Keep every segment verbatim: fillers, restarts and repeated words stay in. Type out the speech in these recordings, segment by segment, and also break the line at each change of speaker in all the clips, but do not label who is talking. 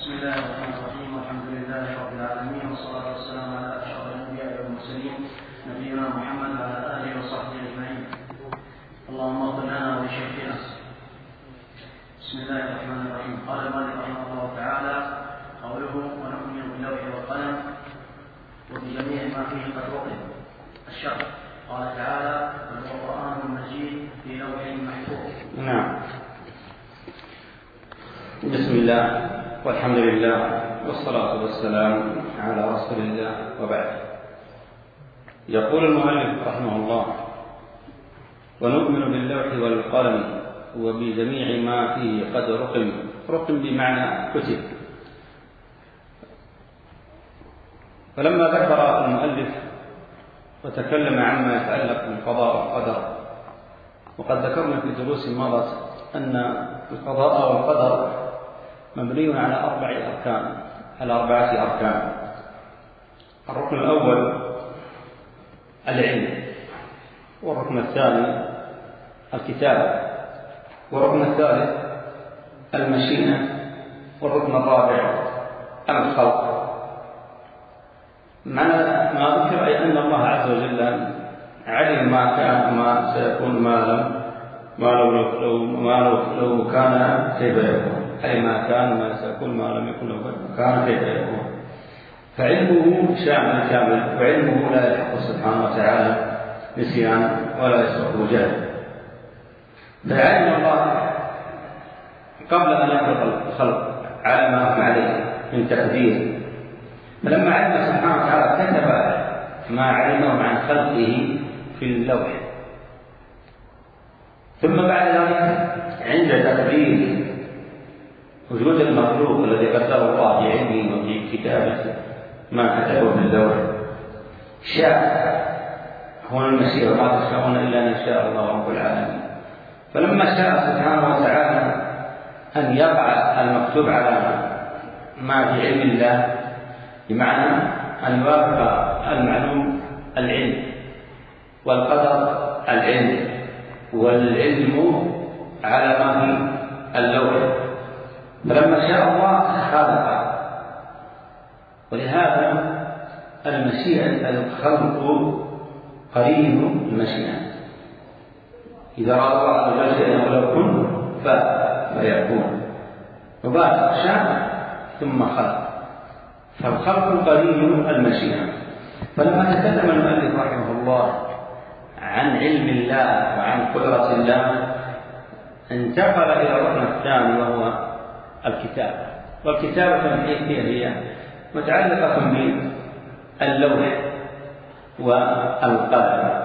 بسم الله الرحمن الرحيم، والحمد لله رب العالمين، والصلاة والسلام على أشرف الأنبياء والمرسلين نبينا محمد وعلى آله وصحبه أجمعين. اللهم اغفر لنا ولشيخنا. بسم الله الرحمن الرحيم. قال المؤلف رحمه الله تعالى: قوله ونؤمن باللوح والقلم وبجميع ما فيه قد وقف. الشرح: قال تعالى: والقرآن المجيد في لوح محفوظ.
نعم. بسم الله والحمد لله والصلاة والسلام على رسول الله، وبعد. يقول المؤلف رحمه الله: ونؤمن باللوح والقلم وبجميع ما فيه قد رقم. رقم بمعنى كتب. فلما ذكر المؤلف وتكلم عما يتعلق بالقضاء والقدر، وقد ذكرنا في دروس مضت أن القضاء والقدر مبني على أربع أركان على أربعة أركان. الركن الأول العلم، والركن الثاني الكتابة، والركن الثالث المشيئة، والركن الرابع الخلق. معنى ما ذكر أي أن الله عز وجل علم ما كان وما سيكون ما لم ما لو لو ما لو, لو كان كيف يكون، أي ما كان وما سيكون ما لم يكن لو كان كيف يكون. فعلمه شامل كامل، وعلمه لا يحق سبحانه وتعالى نسيان ولا يسوء جهل. فعلم الله قبل أن يخلق الخلق على ما هم عليه من تقدير، فلما علم سبحانه وتعالى كتب ما علمه عن خلقه في اللوح. ثم بعد ذلك عند تقدير وجود المخلوق الذي قدره الله بعلمه وفي كتابته ما كتبه في اللوح، شاء هو المشيئة، وما تشاءون إلا أن يشاء الله رب العالمين. فلما شاء سبحانه وتعالى أن يقع المكتوب على ما في علم الله، بمعنى أن يوافق المعلوم العلم، والقدر العلم، والعلم على ما في اللوح. فلما شاء الله خلق. ولهذا المشيئة الخلق قرين المشيئة. إذا أراد الله عز وجل شيئا ولو كن فيكون، وبعد شاء ثم خلق. فالخلق قرين المشيئة. فلما تكلم المؤلف رحمه الله عن علم الله وعن قدرة الله، انتقل إلى الركن الثاني وهو الكتابة. والكتابة هي متعلقة باللوح والقلم.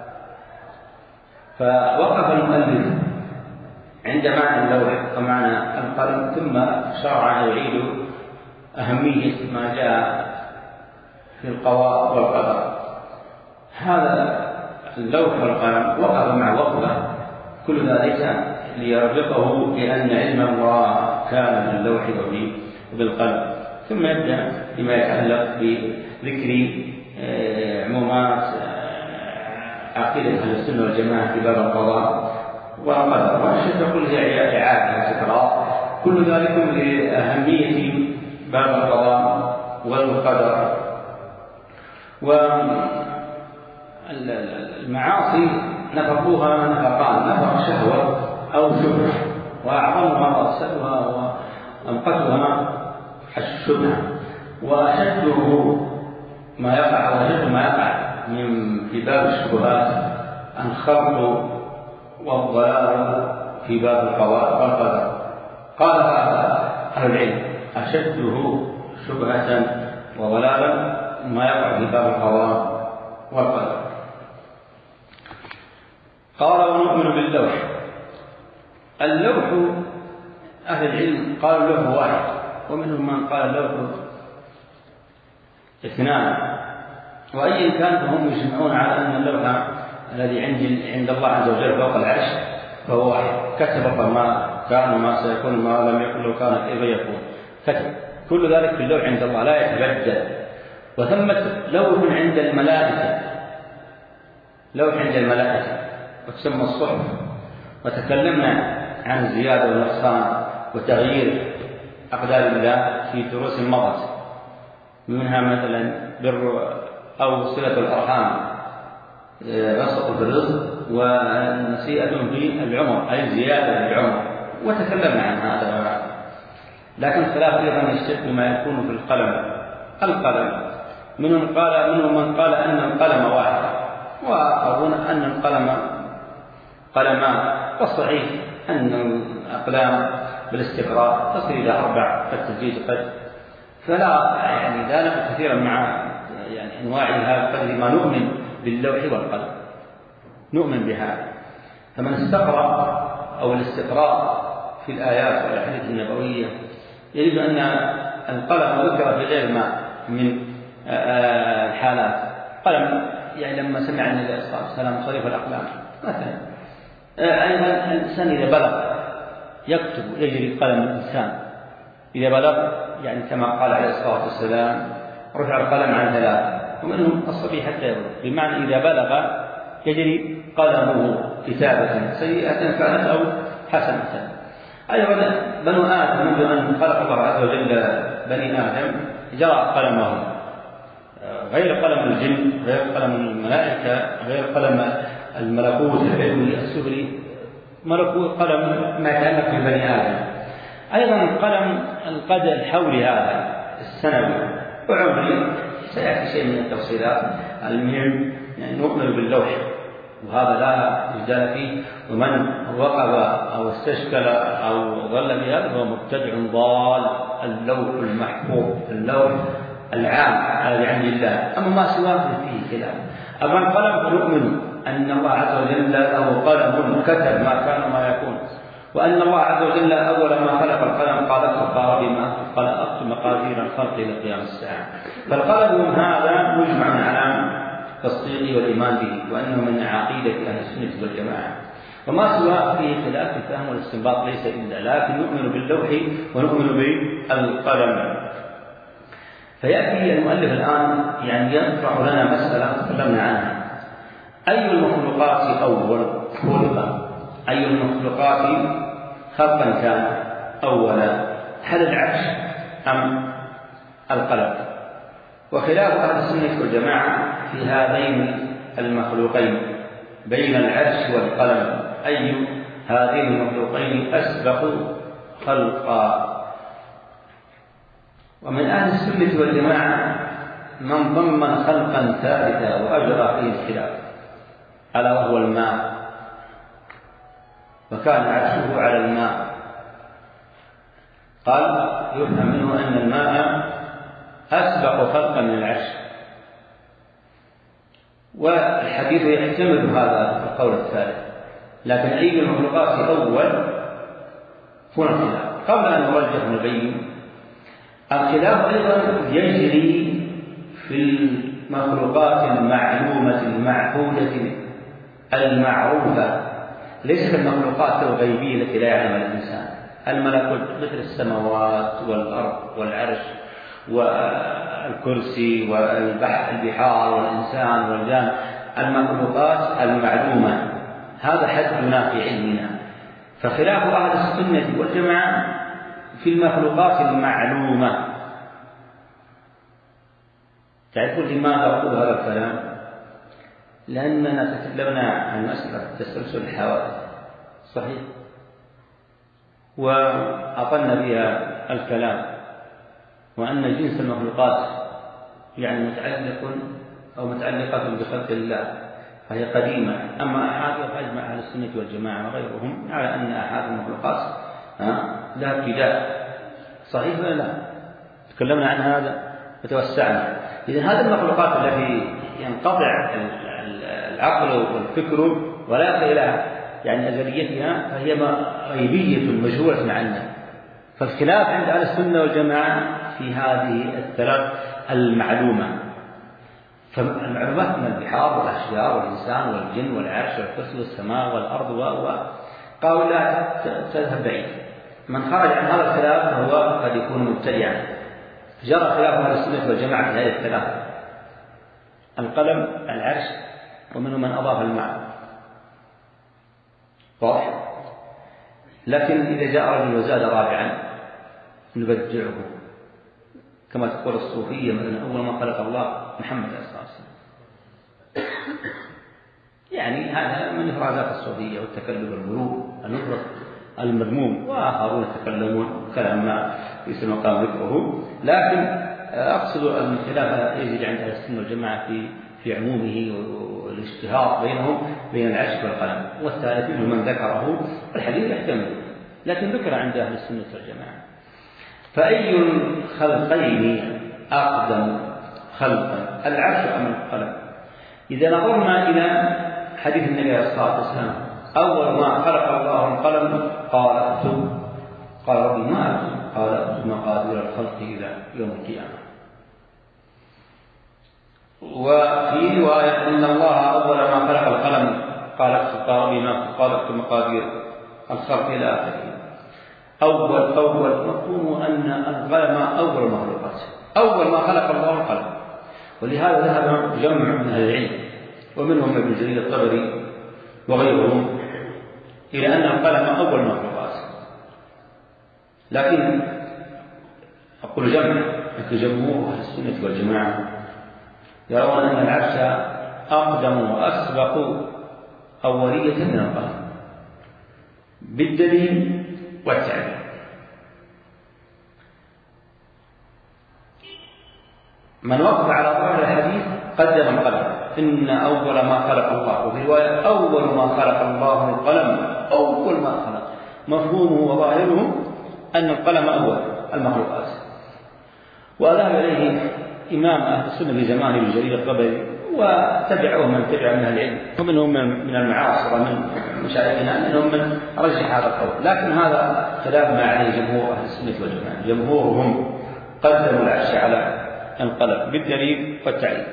فوقف المؤلف عند معنى اللوح ومعنى القلم، ثم شرع يعيد أهمية ما جاء في القضاء والقدر. هذا اللوح والقلم وقف مع وقفه، كل ذلك ليربطه بأن علم الله كان باللوح وبالقلم. ثم يبدأ بما يتعلق بذكر عمومات عقيدة أهل السنة والجماعة في باب القضاء والقدر. والشيخ يقول هي إعادة وتكرار، كل ذلك لأهمية باب القضاء والقدر. والمعاصي نفقوها نفقان: نفق شهوة أو شبهة، وأعظمها رأسها وأنقذها الشبهة. وأشده ما يقع وأشد ما يقع من في باب الشبهات الخلق والضلال في باب القضاء والقدر. قال أهل العلم: أشده شبهة وضلالا ما يقع في باب القضاء والقدر. قال: ونؤمن باللوح. اللوح أهل العلم قالوا اللوح واحد، ومنهم من قال اللوح اثنان. وأيا كان فهم يجمعون على أن اللوح الذي عند الله عز وجل فوق العرش فهو واحد. كتب ما كان وما سيكون ما لم يكن لو كان كيف يكون. كتب كل ذلك في اللوح عند الله لا يتبدل. وثمة لوح عند الملائكة، لوح عند الملائكة وتسمى الصحف. وتكلمنا عن الزيادة والنقصان وتغيير أقدار الله في دروس مضت، منها مثلا بر أو صلة الأرحام، بسط في الرزق، ونسيئة في العمر أي زيادة في العمر، وتكلمنا عن هذا. لكن خلاف أيضا يشتد ما يكون في القلم. القلم منهم قال منهم من قال أن القلم واحد، وآخرون أن القلم قلمان، والصحيح أن الأقلام بالاستقراء تصل إلى أربع كالتزيد قد، فلا يعني لا نقل كثيرا مع يعني أنواعها قدر ما نؤمن باللوح والقلم، نؤمن بهذا. فمن استقرأ أو الاستقراء في الآيات والأحاديث النبوية يجد أن القلم ذكر في غير ما من الحالات. قلم يعني لما سمع النبي صلى الله عليه وسلم صريف الأقلام مثلا. أيضا الإنسان إذا بلغ يكتب يجري قلم الإنسان إذا بلغ، يعني كما قال عليه الصلاة والسلام رفع القلم عن ثلاثة ومنهم الصبي حتى يبلغ، بمعنى إذا بلغ يجري قلمه كتابة سيئة كانت أو حسنة. أيضا بنو آدم منذ أن خلق الله عز وجل بني آدم جرى قلمهم، غير قلم الجن، غير قلم الملائكة، غير قلم الملكوت العلوي السفلي، ملكوت قلم ما يتعلق ببني آدم. أيضا القلم القدر الحولي هذا السنوي وعمري سيأتي شيء من التفصيلات. المهم يعني نؤمن باللوح وهذا لا جدال فيه، ومن وقف أو استشكل أو ضل بهذا هو مبتدع ضال. اللوح المحفوظ، اللوح العام الذي عند الله، أما ما سواه فيه كلام. أما القلم فنؤمن أن الله عز وجل له قلم كتب ما كان وما يكون، وأن الله عز وجل أول ما خلق القلم قال اكتب بما قال اكتب مقادير الخلق إلى قيام الساعة. فالقلم هذا مجمع على التصديق والإيمان به، وأنه من عقيدة أهل السنة والجماعة، وما سواه فيه خلاف الفهم والاستنباط ليس إلا، لكن نؤمن باللوح ونؤمن بالقلم. فيأتي المؤلف الآن يعني يطرح لنا مسألة تكلمنا عنها: أي المخلوقات أول خلقا؟ أي المخلوقات خلقا كان أولا؟ هل العرش أم القلم؟ وخلاف أهل السنة والجماعة في هذين المخلوقين بين العرش والقلم، أي هذين المخلوقين أسبق خلقا؟ ومن أهل السنة والجماعة من ضمن خلقا ثالثا وأجرى فيه الخلاف، ألا وهو الماء، وكان عرشه على الماء. قال يفهم منه أن الماء أسبق خلقا من العرش، والحديث يحتمل هذا القول الثالث. لكن أي المخلوقات أول هنا خلاف. قبل أن نرجح ونبين الخلاف أيضا يجري في المخلوقات المعلومة المعقولة المعروفة، ليست المخلوقات الغيبية التي لا يعلمها الإنسان. الملكوت مثل السماوات والأرض والعرش والكرسي والبحر البحار والإنسان والجان، المخلوقات المعلومة، هذا حدنا في علمنا. فخلاف أهل السنة والجماعة في المخلوقات المعلومة. تعرفون لماذا أقول هذا الكلام؟ لأننا تكلمنا عن مسألة تسلسل الحوادث، صحيح، وأطلنا بها الكلام، وأن جنس المخلوقات يعني متعلق أو متعلقة بخلق الله فهي قديمة. أما أحد فأجمع أهل السنة والجماعة وغيرهم على أن أحد المخلوقات لا ابتداء، صحيح ولا لا؟ تكلمنا عن هذا وتوسعنا. إذن هذه المخلوقات التي ينقطع العقل والفكر ولا يصل إلى يعني أزليتها فهي غيبية مجهولة عنا. فالخلاف عند أهل السنة والجماعة في هذه الثلاث المعلومة. فالمعلومات من البحار والأشجار والإنسان والجن والعرش والكرسي والسماء والأرض وقالوا لا تذهب بعيد. من خرج عن هذا الخلاف فهو قد يكون مبتدعا. جرى خلاف أهل السنة والجماعة في هذه الثلاثة: القلم، العرش، ومنهم من أضاف الماء. واضح؟ لكن إذا جاء رجل وزاد رابعا نبدعه كما تقول الصوفية مثلا أول ما خلق الله محمد صلى الله عليه وسلم. يعني هذا من إفرازات الصوفية والتكلم الملوك المفرط المذموم، وآخرون يتكلمون كلام ما ليس مقام ذكره. لكن أقصد أن الخلاف يجري عند أهل السنة والجماعة في في عمومه والاشتهار بينهم بين العرش والقلم، والثالث من ذكره الحديث يحتمل، لكن ذكر عند أهل السنة والجماعة. فأي الخلقين أقدم خلقا، العرش أم القلم؟ إذا نظرنا إلى حديث النبي عليه الصلاة والسلام أول ما خلق الله القلم قال اكتب، قال ربي ما اكتب؟ قال اكتب مقادير الخلق إلى يوم القيامة. وفي رواية إن الله أول ما خلق القلم قال اكتب، قال ربي ما اكتب؟ قال اكتب مقادير الخلق إلى آخره. أول أول مفهوم أن القلم أول المخلوقات، أول ما خلق الله القلم. ولهذا ذهب جمع من أهل العلم ومنهم ابن جرير الطبري وغيرهم إلى أن القلم أول المخلوقات. لكن أقول جمع، لكن جمهور أهل السنة والجماعة يرون أن العرش أقدم وأسبق أولية من القلم بالدليل والتعليل. من وقف على ظاهر الحديث قدم القلم، إن أول ما خلق الله، وفي رواية أول ما خلق الله القلم، أول ما خلق، مفهومه وظاهره أن القلم أول المخلوقات. وذهب إليه إمام أهل السنة في زمانه ابن جرير الطبري، وتبعه من تبع من أهل العلم، ومنهم من المعاصر من مشايخنا منهم من رجح هذا القول. لكن هذا خلاف ما عليه جمهور أهل السنة والجماعة، جمهورهم قدموا العرش على القلم بالدليل والتعليل،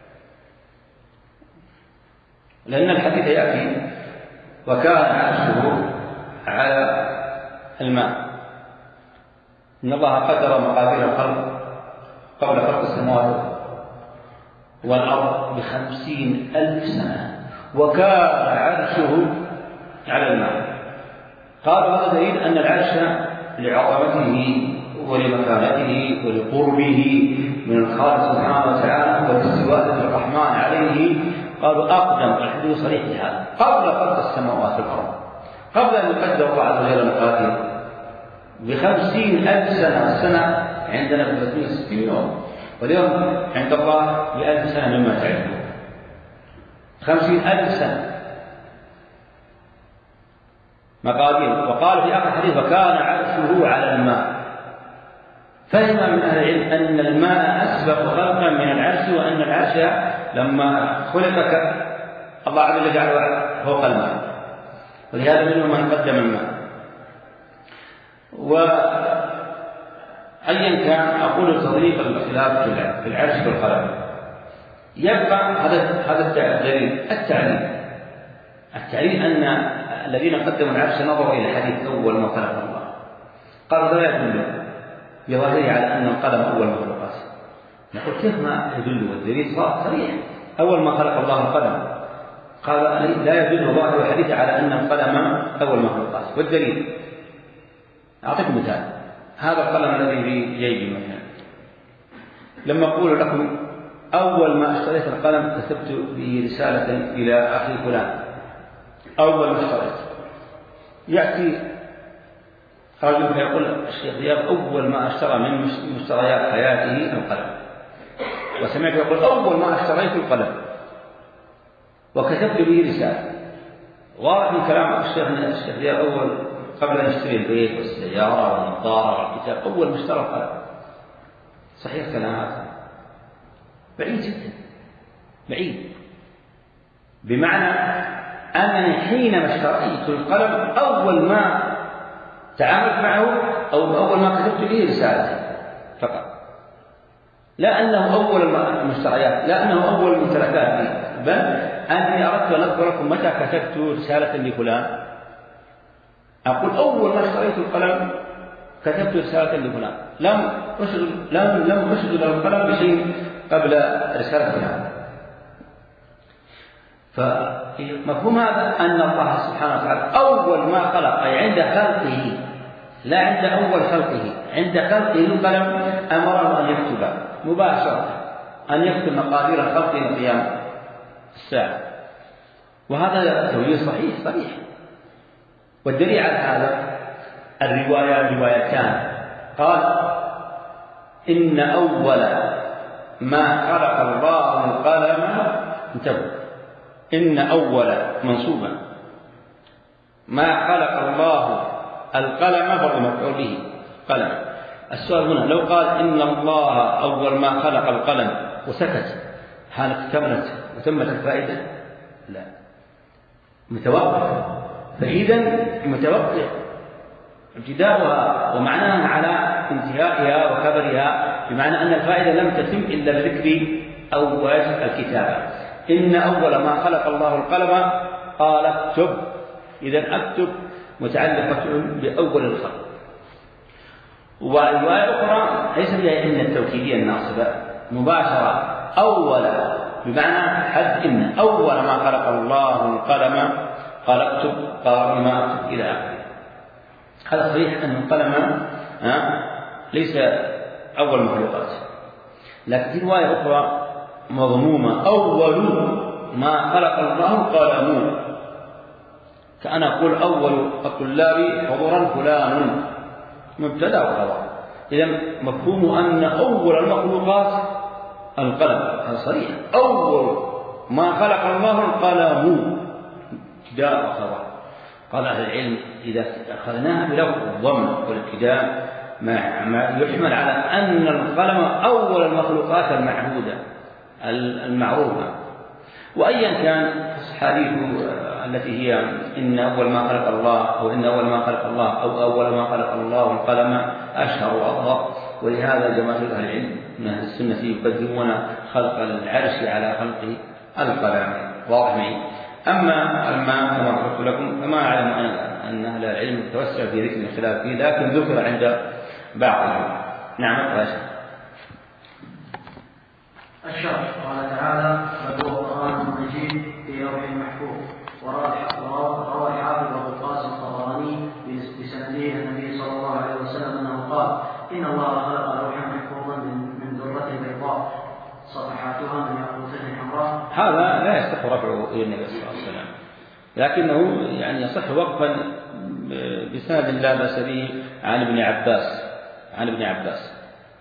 لأن الحديث يأتي وكان عرشه على الماء. إن الله قدر مقادير الخلق قبل خلق السماوات والأرض بخمسين ألف سنة، وكان عرشه على الماء. قال هذا دليل أن العرش لعظمته ولمكانته ولقربه من الخالق سبحانه وتعالى والاستواء الرحمن عليه، قالوا أقدم. الحديث صريح بهذا قبل خلق السماوات والأرض، قبل أن يقدر الله عز وجل المقادير بخمسين ألف سنة. السنة عندنا ثلاثمائة وستين يوم، واليوم عند الله بألف سنة مما تعلمون، خمسين ألف سنة مقادير. وقال في آخر الحديث وكان عرشه على الماء. فهم من أهل العلم أن الماء أسبق خلقا من العرش، وأن العرش لما خلق الله عز وجل جعله فوق الماء، ولهذا منهم من قدم الماء. وأيا كان أقول تضريب الخلاف في العرش والقلم. يبقى هذا هذا الدليل التعليل التعليل أن الذين قدموا العرش نظروا إلى الحديث أول ما خلق الله، قالوا لا يدل بظاهره على أن القلم أول مخلوقات. نقول كيف ما يدل؟ والدليل صريح أول ما خلق الله القلم. قال لا يدل ظاهر الحديث على أن القلم أول مخلوقات. والدليل أعطيكم مثال، هذا القلم الذي في جيبي مثلا، لما أقول لكم أول ما اشتريت القلم كتبت به رسالة إلى أخي فلان، أول ما اشتريت، يأتي رجل فيقول الشيخ دياب أول ما اشترى من مشتريات حياته القلم، وسمعت يقول أول ما اشتريت القلم وكتبت به رسالة. واضح من كلام الشيخ الشيخ دياب أول قبل أن يشتري البيت والسيارة والنظارة والكتاب أول ما اشترى القلم. صحيح كلام هذا؟ بعيد جدا، بعيد، بمعنى أنني حينما اشتريت القلم أول ما تعاملت معه أو أول ما كتبت به رسالة فقط، لا أنه أول المشتريات، لا أنه أول الممتلكات، بل أني أردت أن أذكر لكم متى كتبت رسالة لفلان. أقول أول ما اشتريت القلم كتبت رسالة لفلان، لم أشغل لم لم أشغل القلم بشيء قبل رسالة فلان. فمفهوم هذا أن الله سبحانه وتعالى أول ما خلق، أي عند خلقه لا عند أول خلقه، عند خلقه القلم أمره أن يكتب مباشرة، أن يكتب مقادير الخلق إلى قيام الساعة. وهذا توجيه صحيح صحيح. والدليل على هذا الرواية روايتان، قال إن أول ما خلق الله القلم، انتبهوا، إن أول منصوبا ما خلق الله القلم فهو مفعول به قلم. السؤال هنا لو قال إن الله أول ما خلق القلم وسكت، هل اكتملت وتمت الفائدة؟ لا، متوقف. فإذا متوقف ابتداؤها ومعناها على انتهائها وخبرها، بمعنى أن الفائدة لم تتم إلا بذكر أول الكتابة. إن أول ما خلق الله القلم قال اكتب، إذا اكتب متعلقة بأول الخلق. والرواية الأخرى ليس بها إن التوكيدية الناصبة مباشرة، أول بمعنى حد إن أول ما خلق الله القلم قال اكتب، قال ما اكتب إلى آخره. هذا صحيح أن القلم ليس أول مخلوقات، لكن في رواية أخرى مضمومة أول ما خلق الله القلم، كأن أقول أول الطلاب حضورا فلان، مبتدأ وخبر. إذا مفهوم أن أول المخلوقات القلم، هذا صريح، أول ما خلق الله القلم، ابتداء وخبر. قال أهل العلم إذا أخذناها بلفظ الضم والابتداء ما يحمل على أن القلم أول المخلوقات المعهودة المعروفة. وأيا كان الحديث التي هي إن أول ما خلق الله أو إن أول ما خلق الله أو أول ما خلق الله القلم أشهر وأظهر. ولهذا جماهير أهل العلم من أهل السنة يقدمون خلق العرش على خلق القلم. واضح معي؟ أما الماء كما قلت لكم فما أعلم أن أهل العلم توسع في ذكر الخلاف فيه، لكن ذكر عند بعضهم. نعم.
الشرح قال تعالى بل هو قرآن مجيد في لوح محفوظ. وروى الحافظ أبو القاسم الطبراني بسنده النبي صلى الله عليه وسلم أنه قال إن الله خلق لوحا محفوظا من ذرة بيضاء صفحاتها من ياقوتة حمراء.
هذا لا يصح رفعه إلى النبي صلى الله عليه وسلم، لكنه يعني يصح وقفا بسند لا بأس به عن ابن عباس عن ابن عباس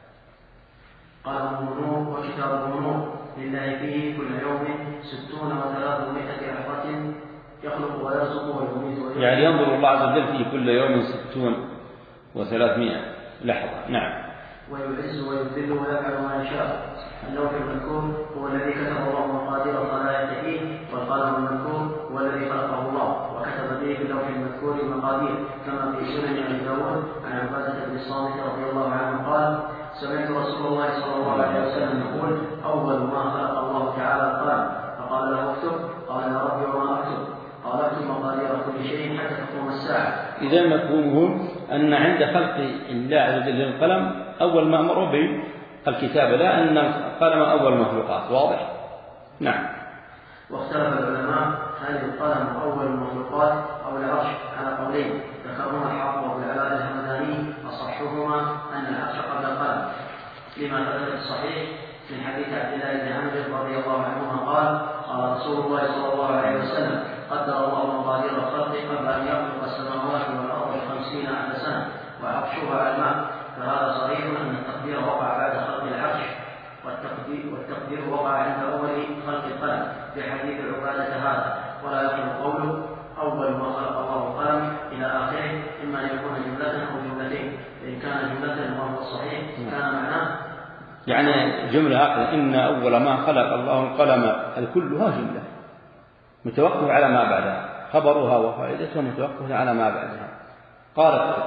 قال النور وكتاب النور لله فيه كل يوم ستون وثلاثمائة لحظة يخلق ويرزق ويميت.
يعني ينظر الله عز وجل فيه كل يوم ستون وثلاثمائة لحظة. نعم.
ويعز ويذل ويفعل ما يشاء. اللوح المذكور هو الذي كتب الله مقادير الخلائق فيه، والقلم المذكور هو الذي خلقه الله وكتب به في اللوح المذكور المقادير، كما في سنن ابي داود عن عبادة بن الصامت رضي الله عنه قال سمعت رسول الله صلى الله عليه وسلم يقول أول ما خلق الله تعالى القلم، فقال له اكتب، قال يا ربي وما اكتب؟ قال اكتب مقادير كل شيء حتى تقوم الساعة.
إذا مفهومه أن عند خلق الله عز وجل للقلم أول ما أمر به الكتابة، لا أن القلم أول المخلوقات. واضح؟ نعم.
واختلف العلماء هل القلم أول المخلوقات أو العرش على قولين ذكرهما الحافظ أبو العلاء الهمداني، أصحهما أن العرش قبل القلم، لما ثبت الصحيح من حديث عبد الله بن عمرو رضي الله عنهما قال قال رسول الله صلى الله عليه وسلم قدر الله مقادير الخلق قبل أن يخلق السماوات والأرض خمسين ألف سنة وعرشه على الماء. فهذا صريح أن التقدير وقع بعد خلق العرش، والتقدير, والتقدير وقع عند أول خلق القلم في حديث عبادة هذا، ولا يخلق قوله أول ما خلق الله القلم إلى آخره، إما أن يكون جملة أو جملتين. فإن كان جملة وهو الصحيح كان معناه
يعني جملة هكذا إن أول ما خلق الله القلم الكلها جملة متوقف على ما بعدها، خبرها وفائدتها متوقف على ما بعدها. قالت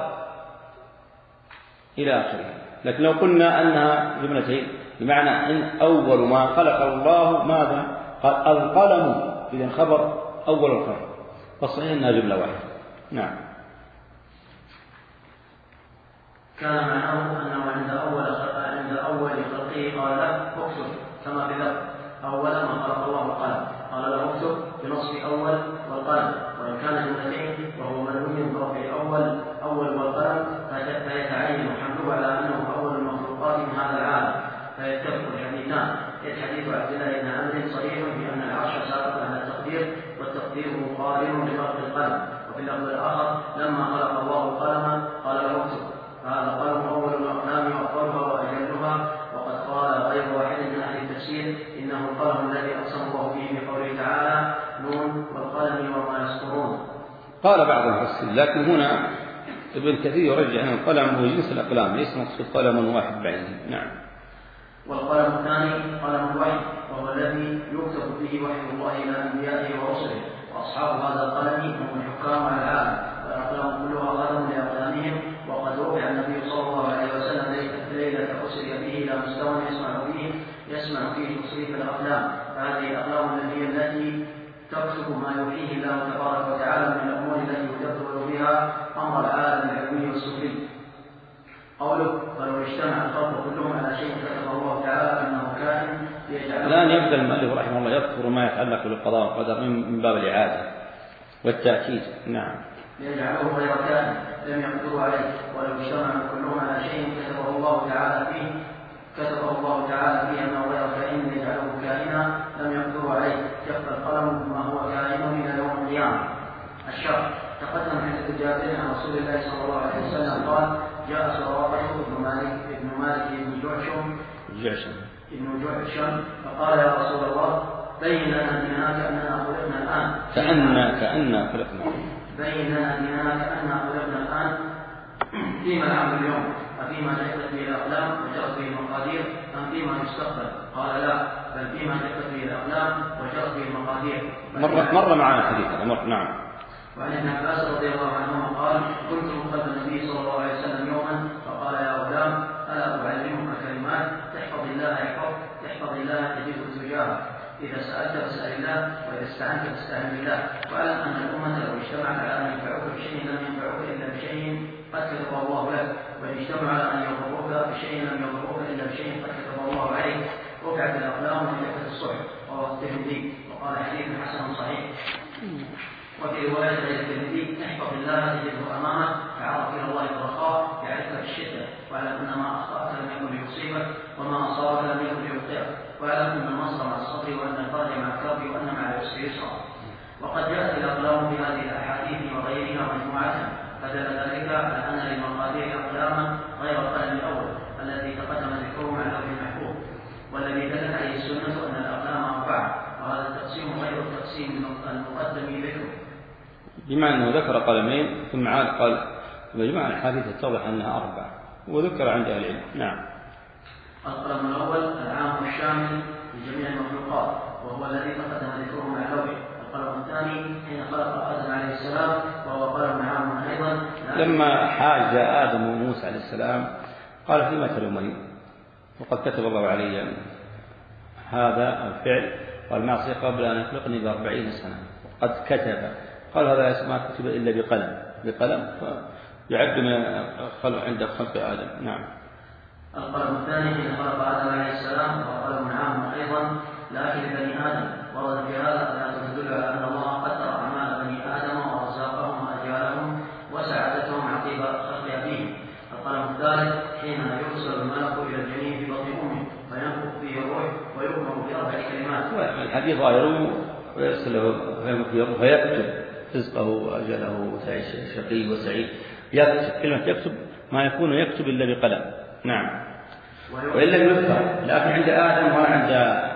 إلى آخره. لكن لو قلنا أنها جملتين بمعنى إن أول ما خلق الله ماذا؟ قال القلم، إذا خبر أول الخلق، فالصحيح أنها جملة واحدة. نعم.
كان معناه أنه عند أول عند أول خلقه قال له اكتب، كما في اللفظ أول ما خلق الله القلم قال له اكتب بنصب أول والقلم. وإن كان جملتين وهو منوي برفع أول أول والقلم فيتعين حمله على أنه أول المخلوقات من هذا العالم، فيتفق الحديثان. حديث عبد الله بن عمرو صريح بأن العرش سابق على التقدير، والتقدير مقارن لخلق القلم. وفي اللفظ الآخر لما خلق الله القلم قال له اكتب، فهذا القلم أول الأقلام وأفضلها وأجلها. وقد قال غير واحد من أهل التفسير إنه القلم الذي أقسم الله به بقوله تعالى نون والقلم وما يسطرون.
قال بعض المفسرين، لكن هنا ابن كثير يرجع أن القلم هو جنس الأقلام، ليس مقصود قلم واحد بعينه. نعم.
والقلم الثاني قلم الوحي، وهو الذي يكتب به وحي الله إلى أنبيائه ورسله، وأصحاب هذا القلم هم الحكام على العالم، والأقلام كلها قلم لأقلامهم. وقد رفع النبي صلى الله عليه وسلم ليلة أسري به إلى مستوى يسمع فيه يسمع فيه تصريف الأقلام. فهذه الأقلام التي التي تكتب ما يوحيه الله تبارك وتعالى من الأمور التي يدبر بها أمر العالم العلمي والسفلي. قوله فلو اجتمع الخلق كلهم على شيء كتبه الله تعالى انه كائن ليجعله.
الان يبدا المؤلف رحمه الله يذكر ما يتعلق بالقضاء والقدر من باب الاعاده والتاكيد. نعم.
ليجعله غير كائن لم يقدروا عليه، ولو اجتمع كلهم على شيء كتبه الله تعالى فيه كتبه الله تعالى فيه انه غير كائن ليجعله كائنا لم يقدروا عليه. كف القلم ما هو كائن الى يوم القيامه. الشرح تقدم حديث جابر عن رسول الله صلى الله عليه وسلم قال جاء سراقة بن مالك بن مالك بن جعشم
جعشم
بن جعشم فقال يا رسول الله بين لنا ديننا كأننا خلقنا الآن
كأننا كأننا خلقنا
بين لنا ديننا كأننا خلقنا الآن فيما نعمل اليوم، أفيما جفت به الأقلام وجرت به المقادير أم فيما يستقبل؟ قال لا، بل فيما جفت به الأقلام وجرت به المقادير.
مر مر معنا الحديث هذا مر. نعم.
وعن ابن عباس رضي الله عنهما قال كنت مخلف النبي صلى الله عليه وسلم يوما فقال يا غلام الا اعلمك كلمات تحفظ الله يحفظ تحفظ الله تجده تجاهك، اذا سالت فاسال الله واذا استعنت فاستعن بالله، واعلم ان الامه لو اجتمعت على ان ينفعوك بشيء لم ينفعوك الا بشيء قد كتبه الله لك، وان اجتمعوا على ان يضروك بشيء لم يضروك الا بشيء قد كتبه الله عليك. رفعت الاقلام وجفت الصحف. رواه الترمذي وقال حديث حسن صحيح. وفي رواية الترمذي احفظ الله تجده أمامك، تعرف إلى الله في الرخاء يعرفك في الشدة، واعلم أن ما أخطأك لم يكن ليصيبك وما أصابك لم يكن ليخطئك، واعلم أن النصر مع الصبر وأن الفرج مع الكرب وأن مع العسر يسرا. وقد جاءت الأقلام في هذه الأحاديث وغيرها مجموعة، فدل ذلك على أن للمقادير أقلاما غير القلم الأول الذي تقدم ذكره مع اللوح المحفوظ، والذي دلت عليه السنة أن الأقلام أربعة، وهذا التقسيم غير التقسيم المقدم ذكره.
بما أنه ذكر قلمين ثم عاد قال مجموعة الحديث تتضح أنها أربعة وذكر عند أهل العلم. نعم.
القلم الأول العام الشامل لجميع المخلوقات، وهو الذي تقدم ذكره مع اللوح. القلم الثاني حين خلق آدم عليه السلام وهو قلم عام أيضا.
لما حاج آدم وموسى عليه السلام قال فيما تلومني وقد كتب الله علي هذا الفعل والمعصية قبل أن يخلقني بأربعين سنة وقد كتب. قال هذا ما كتب إلا بقلم بقلم فيعد من خلق عند خلق آدم. نعم.
القلم الثاني حين خلق آدم عليه السلام وهو قلم عام أيضا لكن بني آدم. ورد في هذا آيات تدل على أن الله قدر أعمال بني آدم ورزقهم وأجالهم وسعادتهم عقب خلق أبيهم. القلم الثالث حين يرسل الملك إلى الجنين في بطن أمه فينفخ فيه الروح ويؤمر بأربع كلمات.
الحديث ظاهره ويرسله فيكتب رزقه وأجله شقي وسعيد. يكتب كلمة يكتب ما يكون يكتب إلا بقلم. نعم. وإلا يذكر لكن عند آدم وعند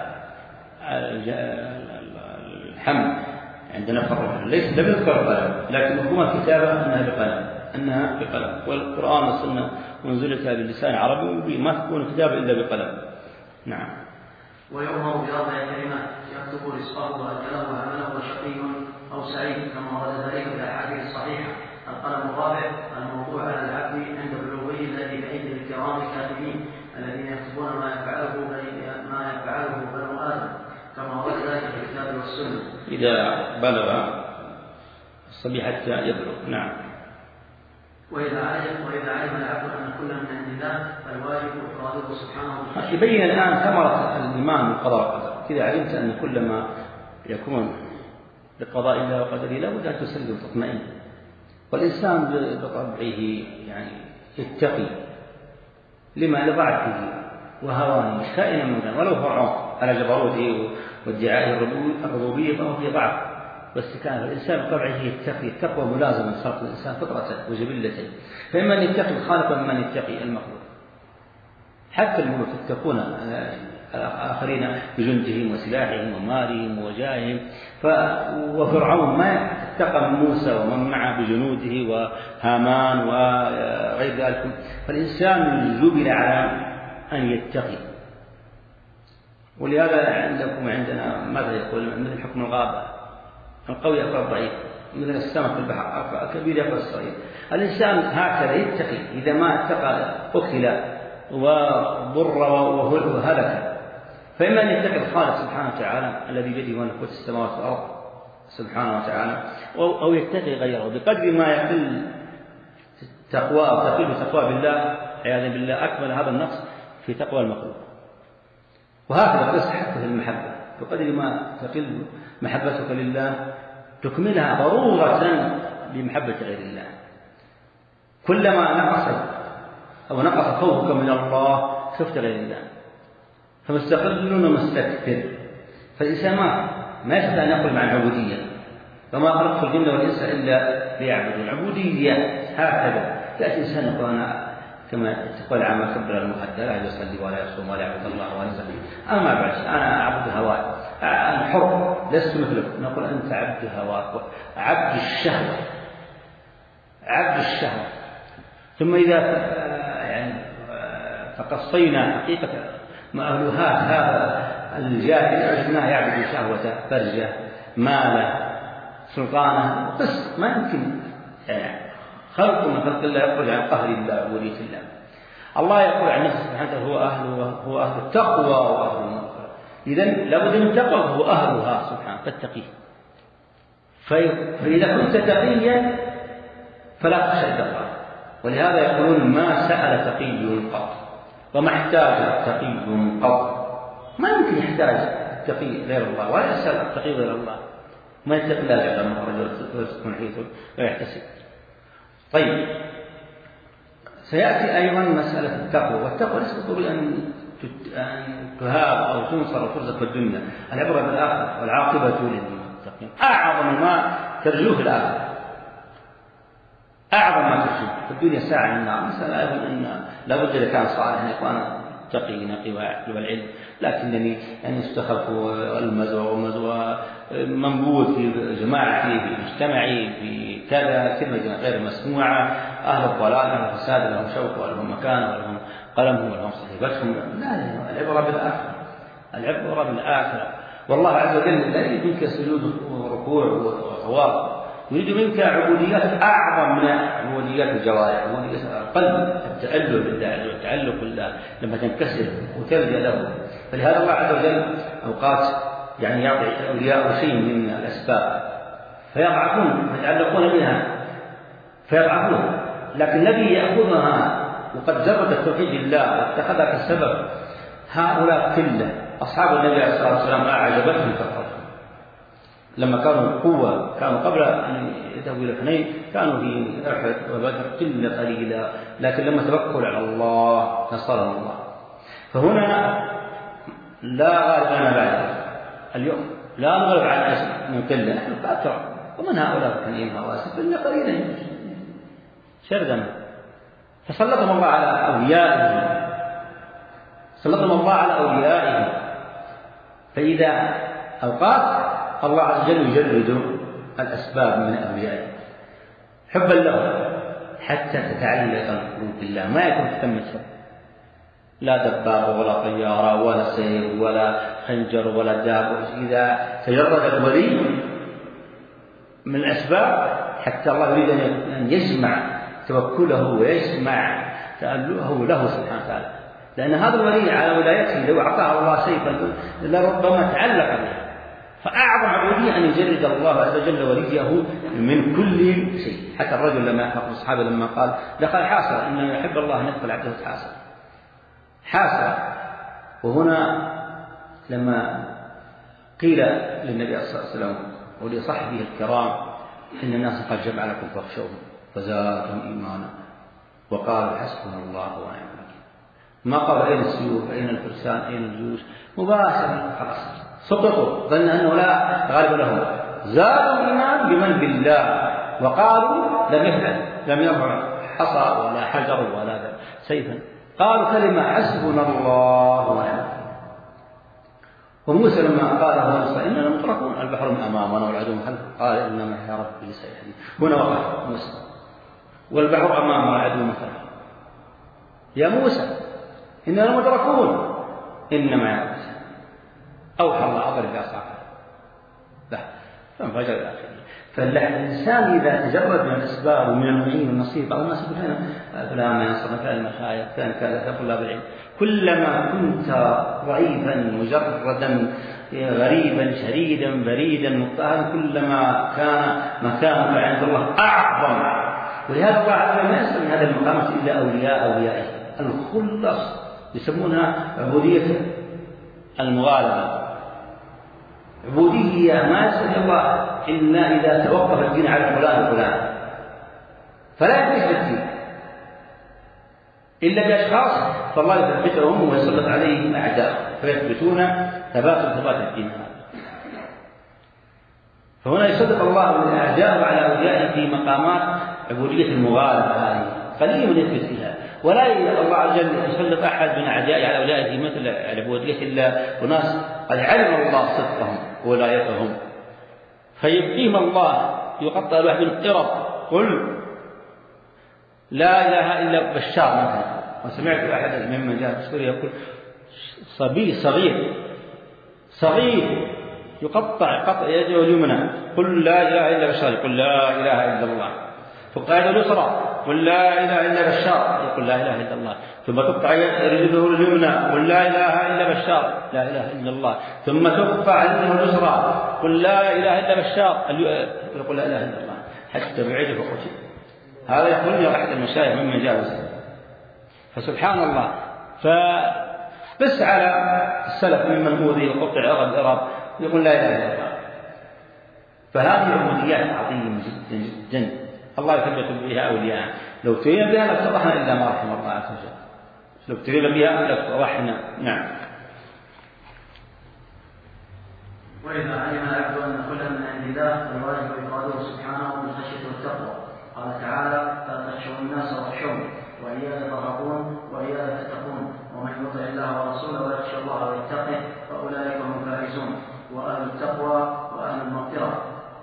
الحمل عندنا فرق ليس لم يذكر قلم لكن مفهوم الكتابة أنها بقلم أنها بقلم والقرآن والسنة منزلتها باللسان العربي ما تكون كتابة إلا بقلم. نعم.
ويؤمر بأربع كلمات يكتب رزقه وأجله وعمله وشقي أو سعيد كما ورد ذلك في الأحاديث الصحيحة. القلم الرابع الموضوع على العبد عند بلوغه الذي بأيدي الكرام الكاتبين الذين يكتبون ما يفعله ما يفعله بنو آدم كما ورد ذلك في الكتاب والسنة.
إذا بلغ الصبي حتى يبلغ. نعم.
وإذا علم وإذا علم العبد أن كل من عند الله فالواجب إفراده سبحانه وتعالى.
يبين الآن ثمرة الإيمان بالقضاء والقدر. إذا علمت أن كل ما يكون بقضاء الله وقدره لا بد أن تسلم وتطمئن. والإنسان بطبعه يعني يتقي لما لضعفه وهوانه كائنا من كان ولو فرعون على جبروته وادعائه الربوبية فهو في ضعف، بس كان الإنسان بطبعه يتقي. التقوى ملازمة لخلق الإنسان فطرة وجبلة، فإما أن يتقي الخالق وإما أن يتقي المخلوق. حتى الملوك يتقون الآخرين بجندهم وسلاحهم ومالهم وجاههم، وفرعون ما اتقى موسى ومن معه بجنوده وهامان وغير ذلك. فالإنسان جبل على أن يتقي. ولهذا عندكم عندنا ماذا يقول مثل حكم الغابة، القوي يقرأ الضعيف، مثل السمك في البحر الكبير يقرأ الصغير. الإنسان هكذا يتقي، إذا ما اتقى قتل وضر وهلك. فإما أن يتقي الخالق سبحانه وتعالى الذي بيده ملكوت السماوات والأرض سبحانه وتعالى، أو يتقي غيره بقدر ما يقل تقوى تقل تقوى بالله عياذا بالله أكمل هذا النقص في تقوى المخلوق. وهكذا قص حتى في المحبة، بقدر ما تقل محبتك لله تكملها ضرورة بمحبة غير الله. كلما نقص أو نقص خوفك من الله خفت غير الله، فمستقل ومستكثر. فالإنسان ما ما يستطيع أن يقول مع العبودية، وما خلقت الجن والإنس إلا ليعبدون. العبودية هكذا يأتي إنسان يقول أنا كما تقول عما كبر المخدر لا يصلي ولا يصوم ولا يعبد الله ولا يزكي، أنا ما بعد أنا أعبد هواي، أنا حر لست مثلك. نقول أنت عبد هواك، عبد الشهوة، عبد الشهوة. ثم إذا يعني فقصينا حقيقة مألوهات هذا الجاهل عشناه يعبد شهوته فرجه ماله سلطانه قص، ما يمكن يعني خلق من خلق الله يخرج عن قهر الله وولية الله. الله يقول عن نفسه سبحانه هو أهل هو أهل التقوى وأهل المغفرة. إذن لابد من التقوى، هو أهلها سبحانه فاتقيه. فإذا كنت تقيا فلا تخشى إلا الله. ولهذا يقولون ما سأل تقي قط وما احتاج تقي قط. ما يمكن يحتاج التقي غير الله ولا يسأل التقي غير الله. ما يتقي الله جل وعلا ويرزق من حيث لا يحتسب. طيب، سيأتي أيضا مسألة التقوى، والتقوى ليس بالضروري أن تهاب أو تنصر أو ترزق في الدنيا. العبرة بالآخرة والعاقبة للمتقين. أعظم ما ترجوه في الآخرة، أعظم ما ترجوه في الدنيا ساعة من النار. مثلا أيضا أن لا بد إذا كان صالحا يكون تقي نقي والعلم، لكنني يعني استخف والمزوى ومزوى منبوذ في جماعتي في مجتمعي في كذا كلمة غير مسموعة، أهل الضلال أهل الفساد لهم شوق ولهم مكان ولهم قلمهم ولهم صحيفتهم. لا، العبرة بالآخرة، العبرة بالآخرة. والله عز وجل لا يريد منك سجود وركوع وطواف، يريد منك عبوديات أعظم من عبوديات الجوارح، عبوديات القلب، التألق بالله والتعلق بالله لما تنكسر وتلجأ له. فلهذا الله عز وجل أوقات يعني يعطي أولياء شيء من الأسباب فيضعفون فيتعلقون بها فيضعفون، لكن الذي يأخذها وقد جرد التوحيد لله واتخذها كالسبب هؤلاء كله أصحاب النبي عليه الصلاة والسلام أعجبتهم كثرتهم. لما كانوا قوة كانوا قبل أن يذهبوا إلى حنين كانوا في أحد وبدر قلة قليلة، لكن لما توكلوا على الله نصرهم الله. فهنا لا غالب لنا بعد اليوم، لا نغلب على ناس من قلة، نحن كثرة. ومن هؤلاء الحنين هواسف إلا قليلا شردنا. فسلطهم الله على أوليائهم، سلطهم الله على أوليائهم. فإذا أوقات الله عز وجل يجرد الأسباب من أوليائه حبا له حتى تتعلق القلوب بالله، ما يكون ثم شر، لا دبابة ولا طيارة ولا سيف ولا خنجر ولا داب. إذا تجرد الولي من الأسباب حتى الله يريد أن يجمع توكله ويجمع تألهه له سبحانه وتعالى، لأن هذا الولي على ولايته لو أعطاه الله سيفا لربما تعلق به. فأعظم عبودية أن يجرد الله عز وجل وليه من كل شيء. حتى الرجل لما يحفظ الصحابة لما قال دخل حاصر إنه يحب الله أن يدخل عبده حاصر حاصر. وهنا لما قيل للنبي صلى الله عليه وسلم ولصحبه الكرام إن الناس قد جمع لكم فاخشوهم فزادهم إيمانا وقالوا حسبنا الله ونعم الوكيل. ما قال أين السيوف أين الفرسان أين الجيوش، مباشرة خلاص سقطوا، ظن أنه لا غالب لهم، زادوا الإيمان بمن بالله، وقالوا لم يفعل لم يفعل حصى ولا حجر ولا سيفا، قالوا كلمة حسبنا الله ونعم الوكيل. وموسى لما قال هو إننا متركون البحر من أمامنا والعدو من خلفنا قال إنما يا ربي سيهدين. هنا وقف موسى والبحر أمامنا والعدو من خلفنا، يا موسى إننا متركون إنما يا موسى أوحى الله أضرب بعصاك لا فانفجر إلى آخره. فالإنسان إذا تجرد من الأسباب ومن المعين والنصيب، بعض الناس يقول هنا فلان ينصر فلان المشايخ فلان كذا طلاب العلم، كلما كنت ضعيفا مجردا غريبا شريدا بريدا مضطهدا كلما كان مكانك عند الله أعظم. ولهذا الله عز وجل ما يسمى من هذه المقامات إلا أولياء أوليائه الخلص، يسمونها عبودية المغالبة. عبودية ما يسمى الله إلا إذا توقف الدين على فلان وفلان، فلا يثبت الدين إلا بأشخاص فالله يثبتهم ويسلط عليهم أعداء فيثبتون ثبات ثبات الدين. فهنا يصدق الله من الأعداء على أوليائه في مقامات عبودية المغالبة هذه قليل من يثبت فيها، ولا الله عز وجل يسلط أحد من أعدائه على أوليائه في مثل العبودية إلا وناس قد علم الله صدقهم وولايتهم فيبقيهم الله. يقطع الواحد من قرب قل لا إله إلا بشار مثلا، وسمعت أحد ممن جاء في سوريا يقول صبي صغير صغير يقطع قطع يده اليمنى قل لا إله إلا بشار يقول لا إله إلا الله، تقطع يده اليسرى قل لا إله إلا بشار يقول لا إله إلا الله، ثم تقطع رجله اليمنى قل لا إله إلا بشار لا إله إلا الله، ثم تقطع رجله اليسرى قل لا إله إلا بشار يقول لا إله إلا الله حتى بعيده فقتل. هذا يقولني أحد المشايخ ممن جاوز. فسبحان الله، فبس على السلف ممن أوذي وقطع عرب العرب يقول لا إله إلا الله. فهذه عبوديات عظيمة جدا جدا الله يثبت بها أولياء. لو تريد بها لاتضحنا إلا ما رحم الله عز وجل، لو تريد بها لاتضحنا. نعم.
وإذا علم العبد أن كل من عند الله فالواجب إفراده سبحانه بالخشية والتقوى. قال تعالى فلا تخشوا الناس واخشوني وإياي تخافون وإياي تتقون ومن يطع الله ورسوله ويخشى الله ويتقه فأولئك هم الفائزون وأهل التقوى وأهل المغفرة.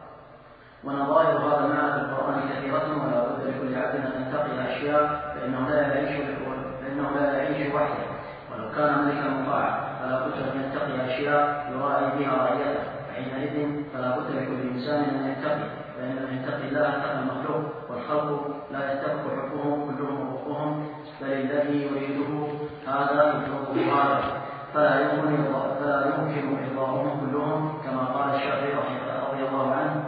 ونظائر هذا المعنى في القرآن كثيرة ولا بد لكل عبد أن ينتقي أشياء فإنه لا يعيش فإنه لا يعيش وحده ولو كان ملكا مطاعا فلا بد أن ينتقي أشياء يراعي بها رعيته، فحينئذ فلا بد لكل إنسان أن ينتقي، فإن من يتقي الله اتقى المخلوق والخلق لا يتفق حقهم كلهم حقوقهم بل الذي يريده هذا يطلبه هذا فلا يمكن فلا يمكن إرضاؤهم كلهم كما قال الشافعي رضي الله عنه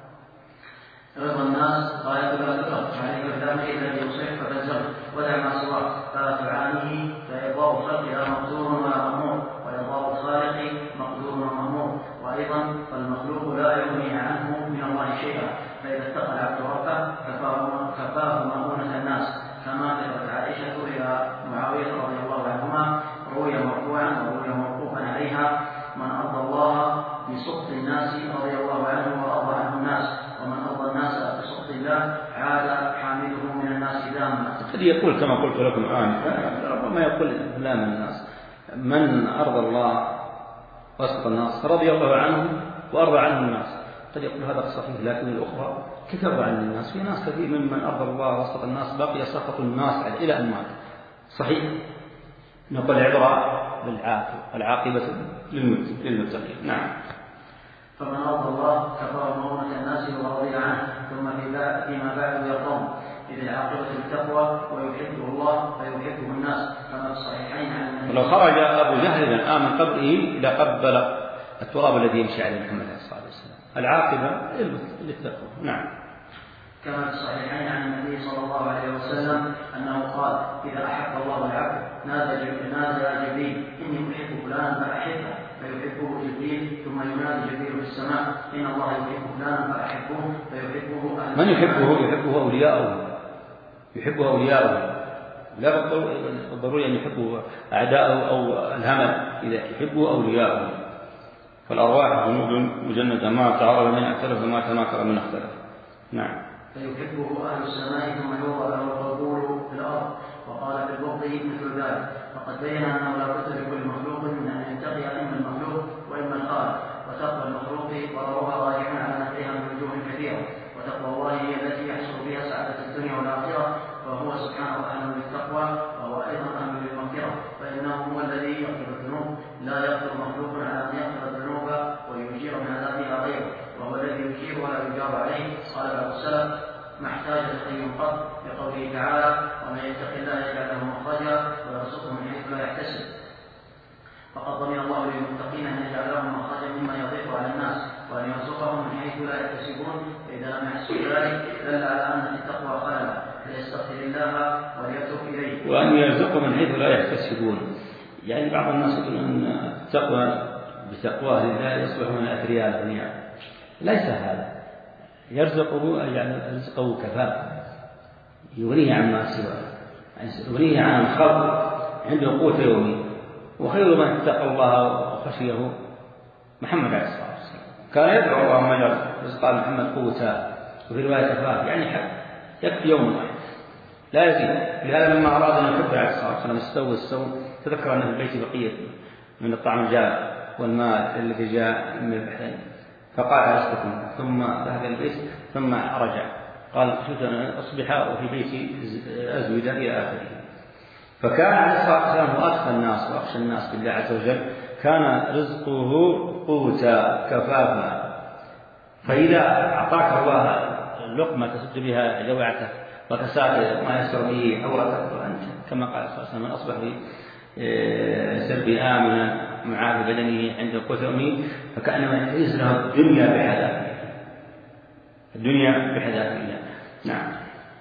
رضا الناس غاية لا تدرك عليك بذلك الذي يصيح فتزل ودع ما سواه فلا تعانيه فإرضاء الخلق لا مقدور ولا مأمور وإرضاء الخالق مقدور ومأمور. وأيضا فالمخلوق لا يغني عنه من الله شيئا، فإذا اتقى العبد ربه كفاه مؤونة الناس كما ذكرت عائشة إلى معاوية رضي الله عنهما روي مرفوعا وروي موقوفا عليها من أرضى الله بسخط الناس رضي الله عنه وأرضى عنه الناس ومن أرضى الناس بسخط الله عاد حامده من الناس داما.
قد يقول كما قلت لكم الآن ربما يقول لا من الناس من أرضى الله وسخط الناس رضي الله عنهم وأرضى عنه الناس، قد يقول هذا صحيح، لكن الأخرى كتب عن الناس في ناس كثير ممن أرضى الله وسخط الناس بقي سخط الناس إلى أن مات. صحيح نقول العبرة بالعاقبة العاقبة للمتقين. نعم.
فمن أرضى الله كفر مؤونة الناس ورضي عنه ثم فيما بعد يرضون إذ العاقبة للتقوى ويحبه الله فيحبه الناس كما في الصحيحين عن النبي.
ولو خرج أبو جهل من آمن قبره لقبل التراب الذي يمشي عليه محمد صلى الله عليه وسلم. العاقبة للتقوى. نعم.
كما في الصحيحين عن النبي صلى الله عليه وسلم أنه قال إذا أحب الله العبد نادى جبريل إني أحب فلانا فأحبه فيحبه جبريل ثم ينادي جبريل في السماء إن الله يحب فلانا فأحبه فيحبه أهل
من يحبه؟ يحبه أولياءه يحبه أولياؤه، لا بالضروري أن يحبه أعداءه أو الهمل، إذا يحبه أولياؤه. فالأرواح جنود مجندة ما تعارض من اختلف وما تناكر من اختلف. نعم.
فيحبه أهل السماء ثم يوضع له القبول في الأرض. وقال في البغض مثل ذلك. فقد بين أنه لا بد لكل مخلوق من أن ينتقي إما المخلوق وإما الخالق، وتقوى المخلوق ضررها راجع على نفعها من وجوه كثيرة، وتقوى الله هي التي يحصل بها سعادة الدنيا والآخرة، فهو سبحانه أهل للتقوى وهو أيضا أهل للمغفرة، فإنه هو الذي يغفر الذنوب، لا يغفر مخلوق على أن يغفر الذنوب ويجير من عذابها غيره، وهو الذي يجير ولا يجار عليه. قال بعض السلف: ما احتاج تقي قط، بقوله تعالى: ومن يتق الله يجعل له مخرجا ويرزقه من حيث لا يحتسب. فقد ضمن الله للمتقين ان يجعل لهم مخرجا مما يضيق على الناس، وان يرزقهم من حيث لا يحتسبون، فاذا لم يحسوا ذلك دل على ان التقوى خلل، فليستغفر الله وليتوب اليه.
وان يرزقهم من حيث لا يحتسبون، يعني بعض الناس يقول ان التقوى بتقواه لله يصبحون اثرياء اغنياء. ليس هذا، يرزقه يعني رزقه كفاف، يغنيه عما سواه، يغنيه عن الخلق، عنده قوت يومي. وخير من اتقى الله وخشيه محمد عليه الصلاه والسلام، كان يدعو اللهم اجعل رزق محمد قوتا، وفي روايه كفاف يعني حق يكفي يوم واحد لا يزيد. لهذا لما اراد ان يحب عليه الصلاه والسلام استوى السوء، تذكر ان في البيت بقيه من الطعام جاء والماء الذي جاء من البحرين، فقال أسلكم، ثم ذهب البيت ثم رجع قال: خشيت أن أصبح وفي بيتي أزودا إلى آخره. فكان عليه الصلاة والسلام هو أتقى الناس وأخشى الناس بالله عز وجل، كان رزقه قوتا كفافا. فإذا أعطاك الله اللقمة تسد بها جوعتك وتساءل ما يسر به عورتك، وأنت كما قال صلى الله عليه وسلم: من أصبح سربي آمنا معافى بدنه عند قوت أمه، فكأنما يعز له الدنيا بحذافيرها، الدنيا بحذافيرها. نعم.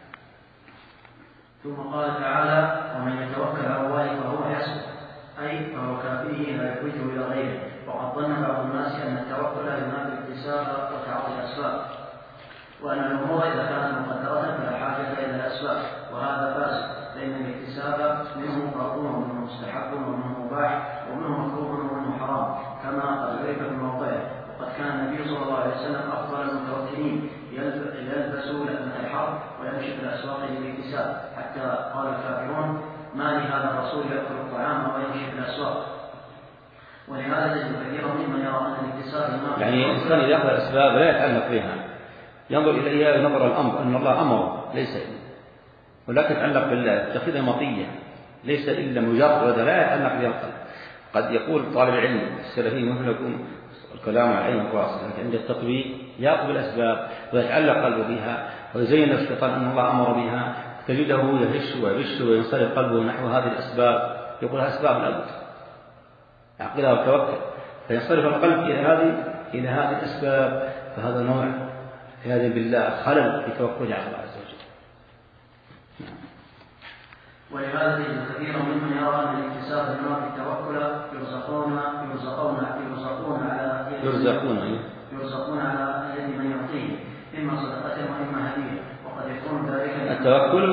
ثم قال تعالى: ومن يتوكل على الله فهو حسبه، أي فهو كافيه لا يخرجه إلى غيره. وقد ظن بعض الناس أن التوكل ينافي الاكتساب وتعاطي الأسباب، وأن الأمور إذا كانت مقدرة فلا حاجة إلى الأسباب، وهذا فاسد، فإن الاكتساب منه فرض ومنه مستحب ومنه مباح ومنه مكروه ومنه حرام، كما قد ذكر في موضعه. وقد كان النبي صلى الله عليه وسلم أفضل المتوكلين، يلبس لحمة الحرب ويمشي في الأسواق للاكتساب، حتى قال الكافرون: ما لهذا الرسول يأكل الطعام ويمشي في الأسواق. ولهذا تجد كثيرا ممن يرى أن الاكتساب
يعني الإنسان إذا أخذ الأسباب لا يتعلق بها، ينظر إليها نظر الأمر أن الله أمر ليس إلا، ولكن يتعلق بالله، تأخذها مطية ليس إلا مجرد، لا يتعلق بها القلب. قد يقول طالب العلم السلفي مثلكم الكلام على العلم الواصل، لكن عند التطبيق يأخذ الأسباب ويتعلق قلبه بها، ويزين الشيطان أن الله أمر بها، تجده يهش ويبش وينصرف قلبه نحو هذه الأسباب، يقولها أسباب الأبد، يعقلها وتوكل، فينصرف القلب إلى هذه إلى هذه الأسباب. فهذا نوع هذا بالله خلل في توكل على الله عز وجل.
ولهذا تجد كثيرا ممن يرى ان الاكتساب ينافي التوكل، يرزقون يرزقون يرزقون على
يرزقون
يرزقون على يد من يعطيه، اما صدقه واما هديه، وقد يكون ذلك
التوكل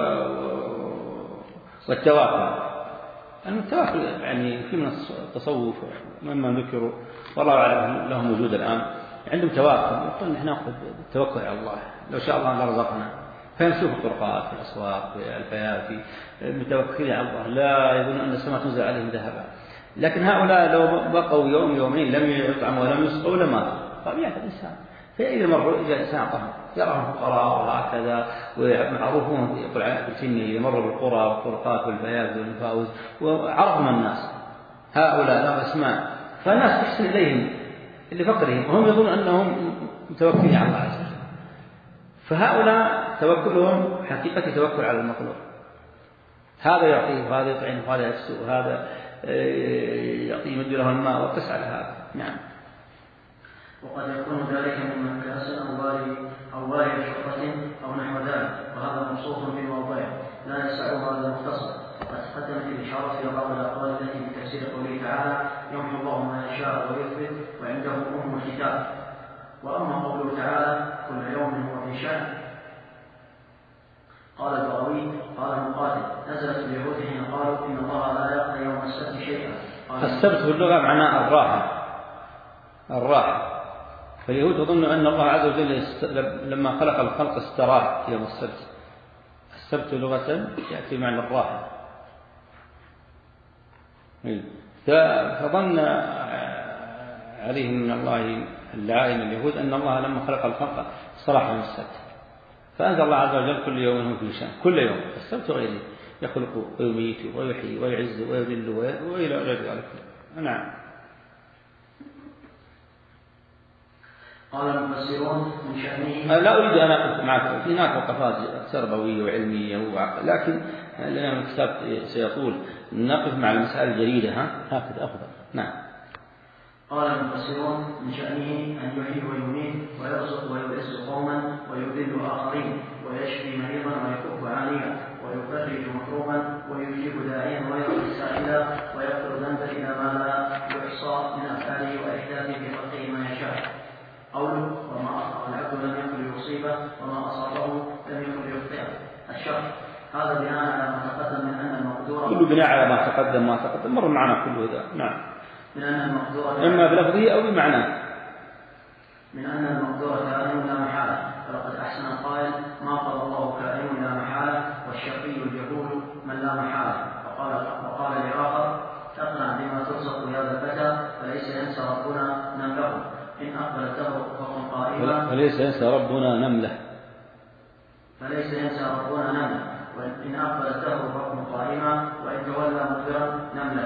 والتواكل. التواكل يعني في من التصوف مما ذكروا والله أعلم لهم وجود الآن، عندهم تواكل، يقول نحن نأخذ التوكل على الله، لو شاء الله لرزقنا. فيمشوا في الطرقات في الأسواق في الفيافي متوكلين على الله، لا يظن أن السماء تنزل عليهم ذهبا. لكن هؤلاء لو بقوا يوم يومين لم يطعموا ولم يسقوا لما طبيعة الإنسان. فإذا مروا إذا الإنسان قهم يراهم فقراء وهكذا ومعروفون، يقول عن السنة إذا مروا بالقرى والطرقات والفيافي والمفاوز وعرفهم الناس هؤلاء لهم أسماء، فالناس تحسن إليهم لفقرهم، وهم يظنون أنهم متوكلين على الله عز وجل. فهؤلاء توكلهم حقيقة توكل على المخلوق، هذا يعطيه وهذا يطعمه وهذا يكسو وهذا يعطيه يمد له الماء وقس على هذا. نعم.
وقد يكون ذلك من مكاس أو والي شرطة أو نحو ذلك، وهذا مبسوط في موضعه لا يسع هذا المختصر. وقد قدمت الإشارة إلى بعض الأقوال التي في تفسير قوله تعالى: يمحو الله ما يشاء ويثبت وعنده أم الكتاب. وأما قوله تعالى: كل يوم هو في شأن، قال البغوي قال مقاتل نزلت اليهود حين قالوا إن الله لا يقضي يوم السبت شيئا.
السبت في اللغة معناه الراحة، الراحة. فاليهود يظن أن الله عز وجل لما خلق الخلق استراح يوم السبت. السبت لغة يأتي معنى الراحة. فظن عليهم من الله اللعائن اليهود أن الله لما خلق الخلق استراح يوم السبت، فأنزل الله عز وجل كل يوم هم في شأن، كل يوم السبت وغيره يخلق ويميت ويحيي ويعز ويذل وإلى غير ذلك. نعم.
قال المفسرون من شأنه.
لا أريد أن أقف معك، في هناك وقفات تربوية وعلمية وعقل، لكن لأن الكتاب سيطول نقف مع المسائل الجديدة. ها هكذا أفضل. نعم.
قال المفسرون من شأنه أن يحيي ويميت ويرزق ويعز قوما ويذل آخرين ويشفي مريضا ويكف عانيا ويفرج مكروبا ويجيب داعيا ويعطي سائلا ويغفر ذنبا إلى ما لا يحصى من أفعاله وإحداثه في خلقه ما يشاء. قوله وما أصاب العبد لم يكن ليصيبه وما أصابه لم يكن ليخطئه. الشرح هذا بناء على ما تقدم من أن المقدور
كله بناء على ما تقدم ما تقدم مر معنا كله ذا. نعم.
من أن المقدور
إما بلفظه أو بمعناه.
من أن المقدور كائن لا محالة، فلقد أحسن القائل ما قال الله كائن لا محالة والشقي الجهول من لا محالة. وقال وقال لآخر اقنع بما ترزق يا ذا الفتى فليس ينسى ربنا نمله إن أقبلته ركبة قائمة
فليس ينسى ربنا نمله
فليس ينسى ربنا نمله وإن أقبلته ركبة قائمة وإن تولى مدبرا نمله.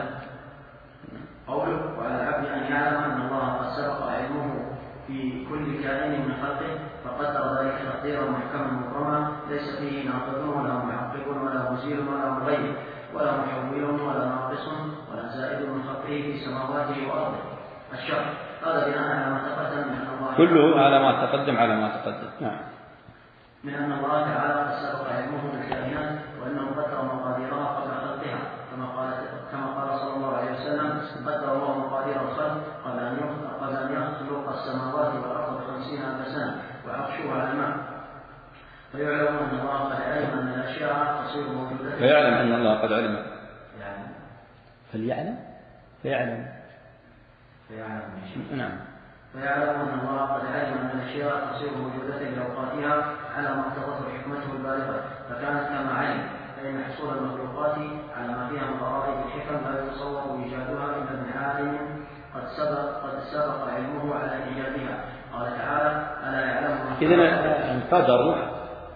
قوله وعلى العبد أن يعلم أن الله قد سبق علمه في كل كائن من خلقه فقدر ذلك تقديرا محكما مبرما ليس فيه ناقض ولا محقق ولا مزيل ولا مغير ولا محول ولا ناقص ولا زائد من خلقه في سماواته وأرضه. الشرح هذا بناء على ما تقدم من أن الله
كله على ما تقدم على ما تقدم. نعم.
من أن الله تعالى قد سبق علمه بالكائنات وأنه قدر مقاديرها قبل خلقها كما قال كما قال صلى الله عليه وسلم قدر الله مقادير الخلق قبل أن قبل أن يخلق السماوات والأرض بخمسين ألف سنة وعرشه على الماء. فيعلم أن الله قد علم أن الأشياء تصير موجودة.
فيعلم أن الله قد علم.
يعني
فليعلم فيعلم
فيعلم
نعم.
فيعلم أن الله قد علم أن الأشياء تصير موجودة بأوقاتها على ما اقتضته حكمته البالغة فكانت كما علم. فإن حصول المخلوقات على ما فيها من غرائب الحكم لا يتصور إيجادها إلا من عالم قد سبق قد سبق علمه على إيجادها. قال تعالى ألا يعلم.
إذن القدر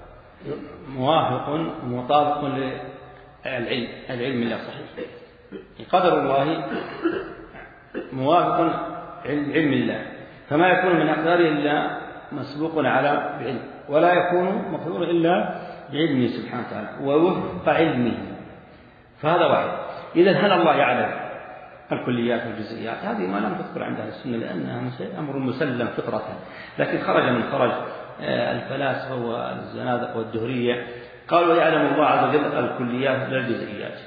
موافق مطابق للعلم العلم الله صحيح. قدر الله موافق علم الله فما يكون من أقداره إلا مسبوق على علم ولا يكون مقدور إلا بعلمه سبحانه وتعالى ووفق علمه. فهذا واحد. إذن هل الله يعلم الكليات والجزئيات؟ هذه ما لم تذكر عند أهل السنة لأنها أمر مسلم فطرة، لكن خرج من خرج الفلاسفة والزنادقة والدهرية قالوا يعلم الله عز وجل الكليات لا الجزئيات،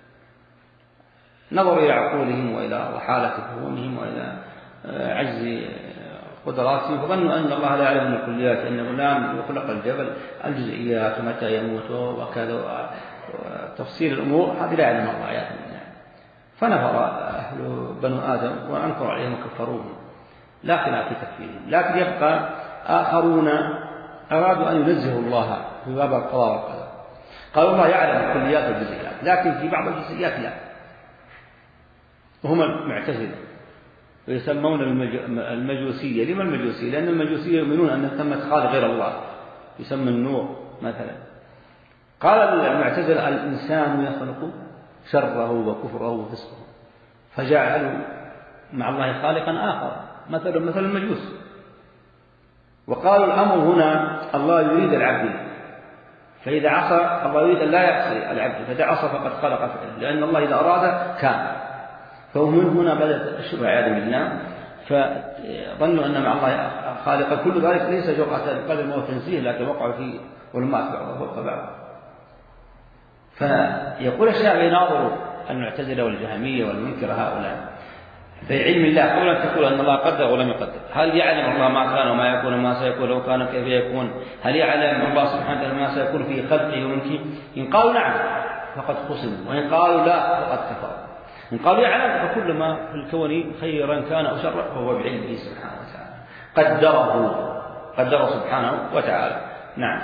نظروا إلى عقولهم وإلى وحالة فهمهم وإلى عجز قدراتهم فظنوا أن الله لا يعلم الكليات، أن فلان يخلق الجبل الجزئيات ومتى يموت وكذا وتفصيل الأمور هذه لا يعلم الله آيات منها. فنفر أهل بنو آدم وأنكروا عليهم وكفروهم لا خلاف في تكفيرهم. لكن يبقى آخرون أرادوا أن ينزهوا الله في باب القضاء والقدر، قالوا الله يعلم الكليات والجزئيات لكن في بعض الجزئيات لا، وهم المعتزلة ويسمون المجوسية. لما المجوسية؟ لأن المجوسية يؤمنون أن ثمة خالق غير الله يسمى النور مثلا. قال المعتزلة الإنسان يخلق شره وكفره وفسقه فجعلوا مع الله خالقا آخر مثلا مثل المجوس. وقالوا الأمر هنا الله يريد العبد فإذا عصى الله يريد أن لا يعصي العبد فإذا عصى فقد خلق فعل، لأن الله إذا أراد كان. فهم من هنا بدأت الشبهة عياذا بالله فظنوا أن مع الله خالقا. كل ذلك ليس جرأة قدر ما تنزيه لكن وقع فيه علماء بعضها فوق بعض. فيقول الشافعي ناظروا المعتزلة والجهمية والمنكر هؤلاء في علم الله قبل أن تقول أن الله قدر ولم يقدر. هل يعلم الله ما كان وما يكون وما سيكون لو كان كيف يكون؟ هل يعلم الله سبحانه وتعالى ما سيكون في خلقه وملكه؟ إن قالوا نعم فقد خصموا، وإن قالوا لا فقد كفروا. إن قالوا يعلم فكل ما في الكون خيرا كان أو شرا فهو بعلمه سبحانه وتعالى، قدره قدره سبحانه وتعالى. نعم.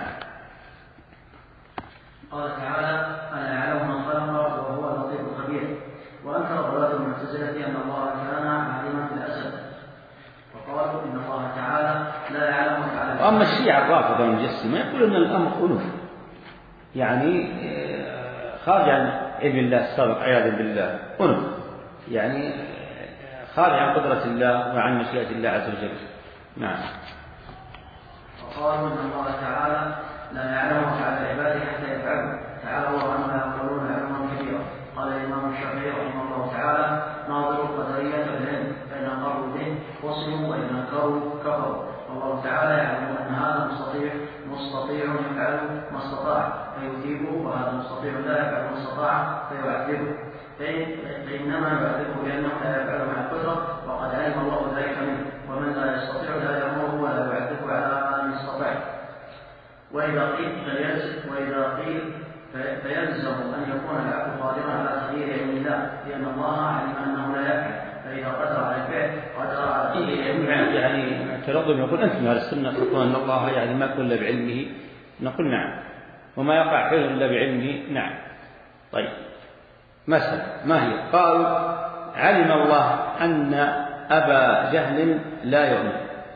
قال تعالى: ألا يعلم من خلق وهو اللطيف الخبير. وأنكر غلاة المعتزلة أن الله كان عالما في الأزل، وقالوا إن الله تعالى لا يعلم تعالى.
وأما الشيعة الرافضة المجسمة يقولون أن الأمر أنوف، يعني خارج عن علم الله السابق عياذا بالله، أنوف يعني خارج عن قدرة الله وعن مشيئة الله عز وجل. نعم.
وقالوا إن الله تعالى لا يعلم على عباده حتى يفعلوا، تعالى الله عما يقولون علما كبيرا. قال الإمام الشافعي رحمه الله تعالى: ناظر القدرية بالعلم، فإن أقروا به وصلوا وإن أنكروا كفروا. الله تعالى يعلم أن هذا مستطيع مستطيع يفعل ما استطاع فيثيبه، وهذا مستطيع لا يفعل ما استطاع فيعذبه، فإنما يعذبه لأنه لا يفعل مع القدرة، وقد علم الله ذلك منه. ومن لا يستطيع لا يأمره ولا يعذبه على ما يستطيع. وإذا قيل وإذا قيل فيلزم أن يكون العبد قادرا على تغيير علم الله، لأن الله علم أنه لا يفعل، فإذا قدر على الفعل قدر على تغيير.
يعني ترضون يقول أنت من أهل السنة تقول أن الله يعني ما كل بعلمه، نقول نعم، وما يقع فيه إلا بعلمه. نعم. طيب مثلا ما هي؟ قال: علم الله أن أبا جهل لا يؤمن.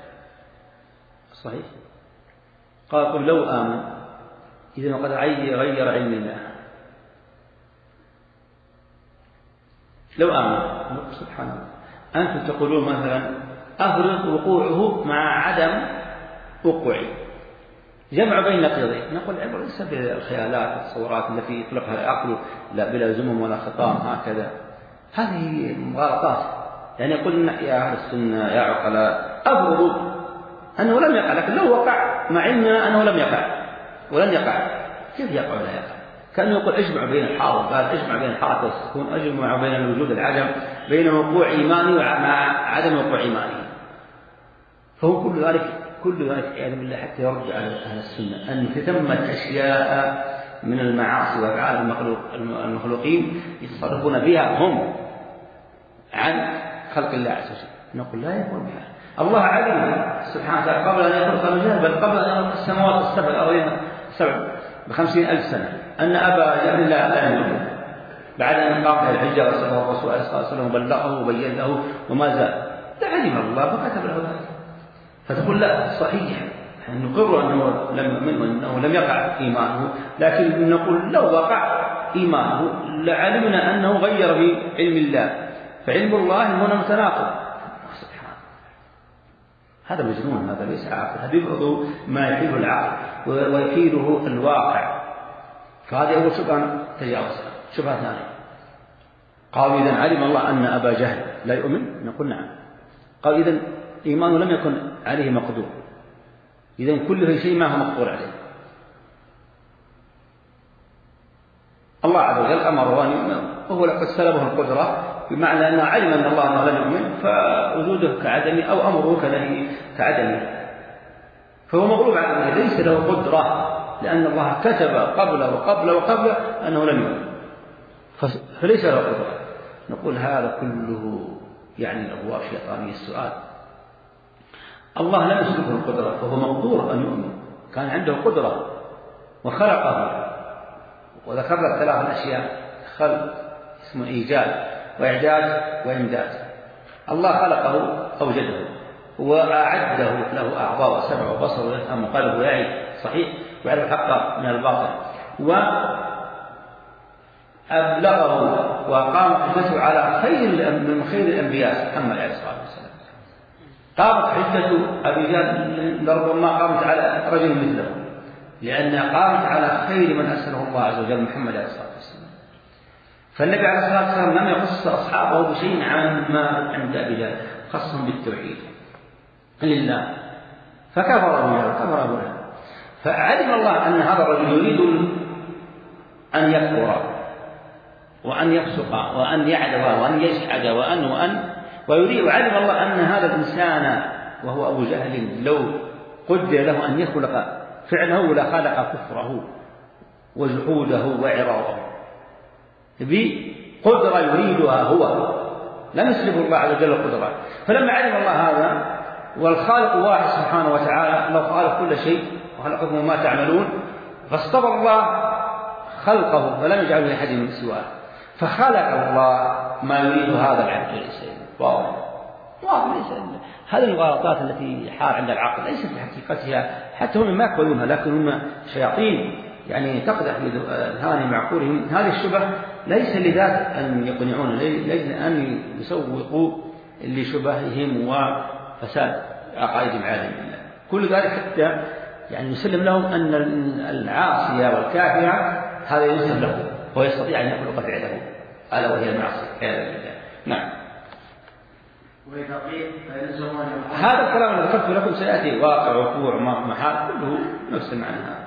صحيح. قال: قل لو آمن إذا قد غير علم الله. لو آمن سبحان الله. أنتم تقولون مثلا أفرض وقوعه مع عدم وقوعه، جمع بين نقيضين. نقول العبرة ليس بالخيالات والتصورات التي يطلقها العقل لا بلا زمم ولا خطام هكذا، هذه مغالطات. يعني يقول يا أهل السنة يا عقلاء أفرض أنه لم يقع، لكن لو وقع مع علمنا أنه لم يقع ولن يقع، كيف يقع ولا يقع؟ كان يقول اجمع بين الحاضر، قال اجمع بين الحاضر والسكون، اجمع بين الوجود العدم، بين وقوع إيماني مع عدم وقوع إيماني. فهو كل ذلك كل ذلك عياذا بالله حتى يرجع على أهل السنة أن ثمة أشياء من المعاصي وأفعال المخلوق المخلوقين يتصرفون بها هم عن خلق الله عز وجل. نقول لا يكون بها. الله علم سبحانه وتعالى قبل أن يخلق الرجال، بل قبل أن يخلق السماوات السبع الأرضين السبع بخمسين ألف سنة، أن أبا جهل لا يؤمن بعد أن قام به الحجة وأرسله الرسول عليه الصلاة والسلام وبلغه وبين له وما زال. علم الله فكتب له ذلك. فتقول لا صحيح نقر أنه لم يؤمن وأنه لم يقع إيمانه، لكن نقول لو وقع إيمانه لعلمنا أنه غير بعلم الله، فعلم الله هنا متناقض. هذا مجنون، هذا ليس عاقل، هذا يبعض ما يحيله العقل ويحيله الواقع. فهذه أول شبهة تجاوزها. شبهة ثانية قالوا إذن علم الله أن أبا جهل لا يؤمن، نقول نعم. قال إذن إيمانه لم يكن عليه مقدور، إذن كل شيء ما هو مقدور عليه. الله عز وجل أمره أن يؤمن وهو لقد سلبه القدرة، بمعنى أنه علم أن الله لم يؤمن فوجوده كعدمه أو أمره كنهيه كعدمه، فهو مغلوب عليه ليس له قدرة، لأن الله كتب قبل وقبل وقبل أنه لم يؤمن فليس له قدرة. نقول هذا كله يعني أبواب شيطانية. السؤال الله لم يسلبه القدرة فهو مقدور أن يؤمن، كان عنده قدرة وخلقه، وذكرنا ثلاث أشياء: خلق اسمه إيجاد وإعجاز وإمداد. الله خلقه أوجده وأعده له أعضاء وسمع وبصر ويفهم وقلب ويعي صحيح ويعرف الحق من الباطل، وأبلغه وقام حجته على خير من خير الأنبياء محمد عليه الصلاة والسلام. قامت حجة أبي جهل لربما قامت على رجل مثله، لأنها قامت على خير من أرسله الله عز وجل محمد عليه الصلاة والسلام. فالنبي عليه الصلاة والسلام لم يخص أصحابه بشيء عن ما عند أبي جهل، خصهم بالتوحيد لله، فكفر أبو جهل كفر أبو جهل. فعلم الله أن هذا الرجل يريد أن يكفر وأن يفسق وأن يعدل وأن يجحد وأن وأن ويريد علم الله أن هذا الإنسان وهو أبو جهل لو قدر له أن يخلق فعله لخلق كفره وجحوده وعراضه بقدرة يريدها هو، لم يسلب الله عز وجل القدرة. فلما علم الله هذا والخالق واحد سبحانه وتعالى، لو خالق كل شيء وخلقكم ما تعملون، فاصطبر الله خلقه فلم يجعله لأحد من سواه، فخلق الله ما يريد هذا العبد ليس واضح واضح ليس هذه المغالطات التي حار عند العقل ليست في حقيقتها، حتى هم ما يقولونها، لكن هم شياطين يعني تقدح في أذهان معقولهم. هذه الشبه ليس لذات أن يقنعون، ليس أن يسوقوا لشبههم وفساد عقائدهم عالم الله. كل ذلك حتى يعني يسلم لهم أن العاصية والكافرة هذا يسلم له ويستطيع أن يخلق فعله، ألا وهي المعصية. نعم. هذا الكلام الذي ذكرته لكم سيأتي واقع وقوع محال كله نفس المعنى هذا.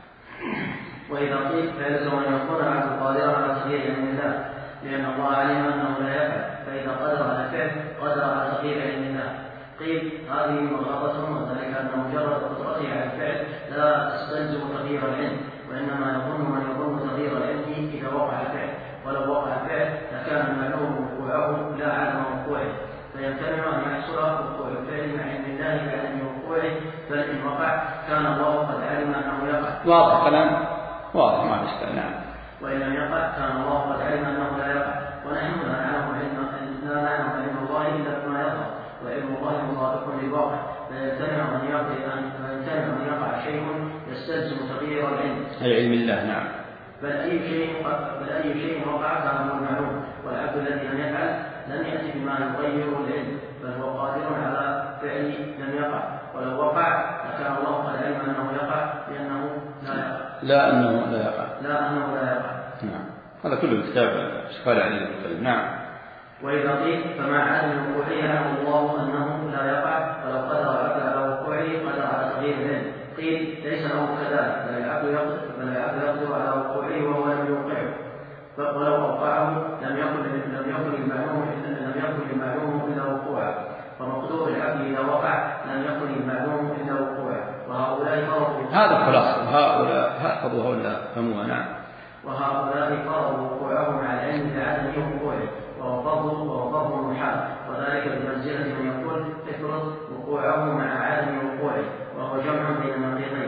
وإذا قيل فيلزم أن يكون العبد قادرا على تغيير علم الله، لأن الله علم أنه لا يفعل، فإذا قدر على الفعل قدر على تغيير علم الله. قيل هذه مغالطة، وذلك أن مجرد قدرته على الفعل لا تستلزم تغيير العلم، وإنما يظن من يظن تغيير العلم إذا وقع الفعل، ولو وقع الفعل لكان المعلوم وقوعه لا عدم وقوعه، فيمتنع أن يحصل وقوع الفعل مع علم الله بعدم وقوعه، بل إن وقع كان الله قد علم أنه يقع.
واضح كلام واضح ما اشكال. نعم.
وإن لم يقع كان الله قد علم أنه لا يقع، ونحن لا نعلم علم لا نعلم علم الله إلا بما يقع، وعلم الله مطابق للواقع، فيمتنع أن يقع فيمتنع أن يقع شيء يستلزم تغيير العلم.
أي علم الله. نعم.
بل أي شيء بل أي شيء وقع كان هو المعلوم، والعبد الذي لم يفعل لم يأتي بما يغير العلم، بل هو قادر على فعل لم يقع، ولو وقع لكان الله قد علم أنه يقع لأنه لا يقع.
لا أنه لا يقع.
لا أنه لا يقع.
نعم. هذا كله كتاب شفاء عليه الكلام. نعم.
وإذا قيل فمع عدم وقوعه يعلم الله أنه لا يقع، ولو قدر العبد على وقوعه قدر على تغيير العلم. قيل ليس له كذلك، بل العبد يقدر بل العبد يقدر على وقوعه وهو لم يوقعه، ولو وقعه لم يكن لم يكن المعلوم لم يكن المعلوم إلا وقوعه، فمقدور العبد إذا وقع لم يكن المعلوم إلا وقوعه. وهؤلاء فرضوا
هذا الخلاصة. هؤلاء هؤلاء هؤلاء فهموها. نعم.
وهؤلاء فرضوا وقوعه مع العلم بعدم وقوعه، وهو فرض وهو فرض محال، وذلك بمنزلة من يقول افرض وقوعه مع عدم وقوعه، وهو جمع بين النقيضين.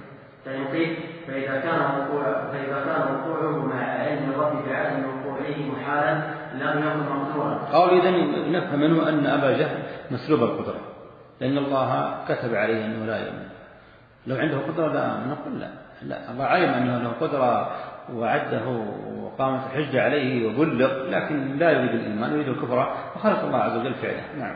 فإن قيل فإذا كان وقوعه فإذا كان وقوعه مع علم الرب بعدم وقوعه محالا لم يكن مقدورا.
أو إذا نفهم منه أن أبا جهل مسلوب القدرة، لأن الله كتب عليه أنه لا يؤمن. لو عنده قدرة لا نقول لا لا الله علم أنه له قدرة وعده وقامت الحجة عليه وبلغ، لكن لا يريد الإيمان يريد الكفر، وخلق الله عز وجل فعله. نعم.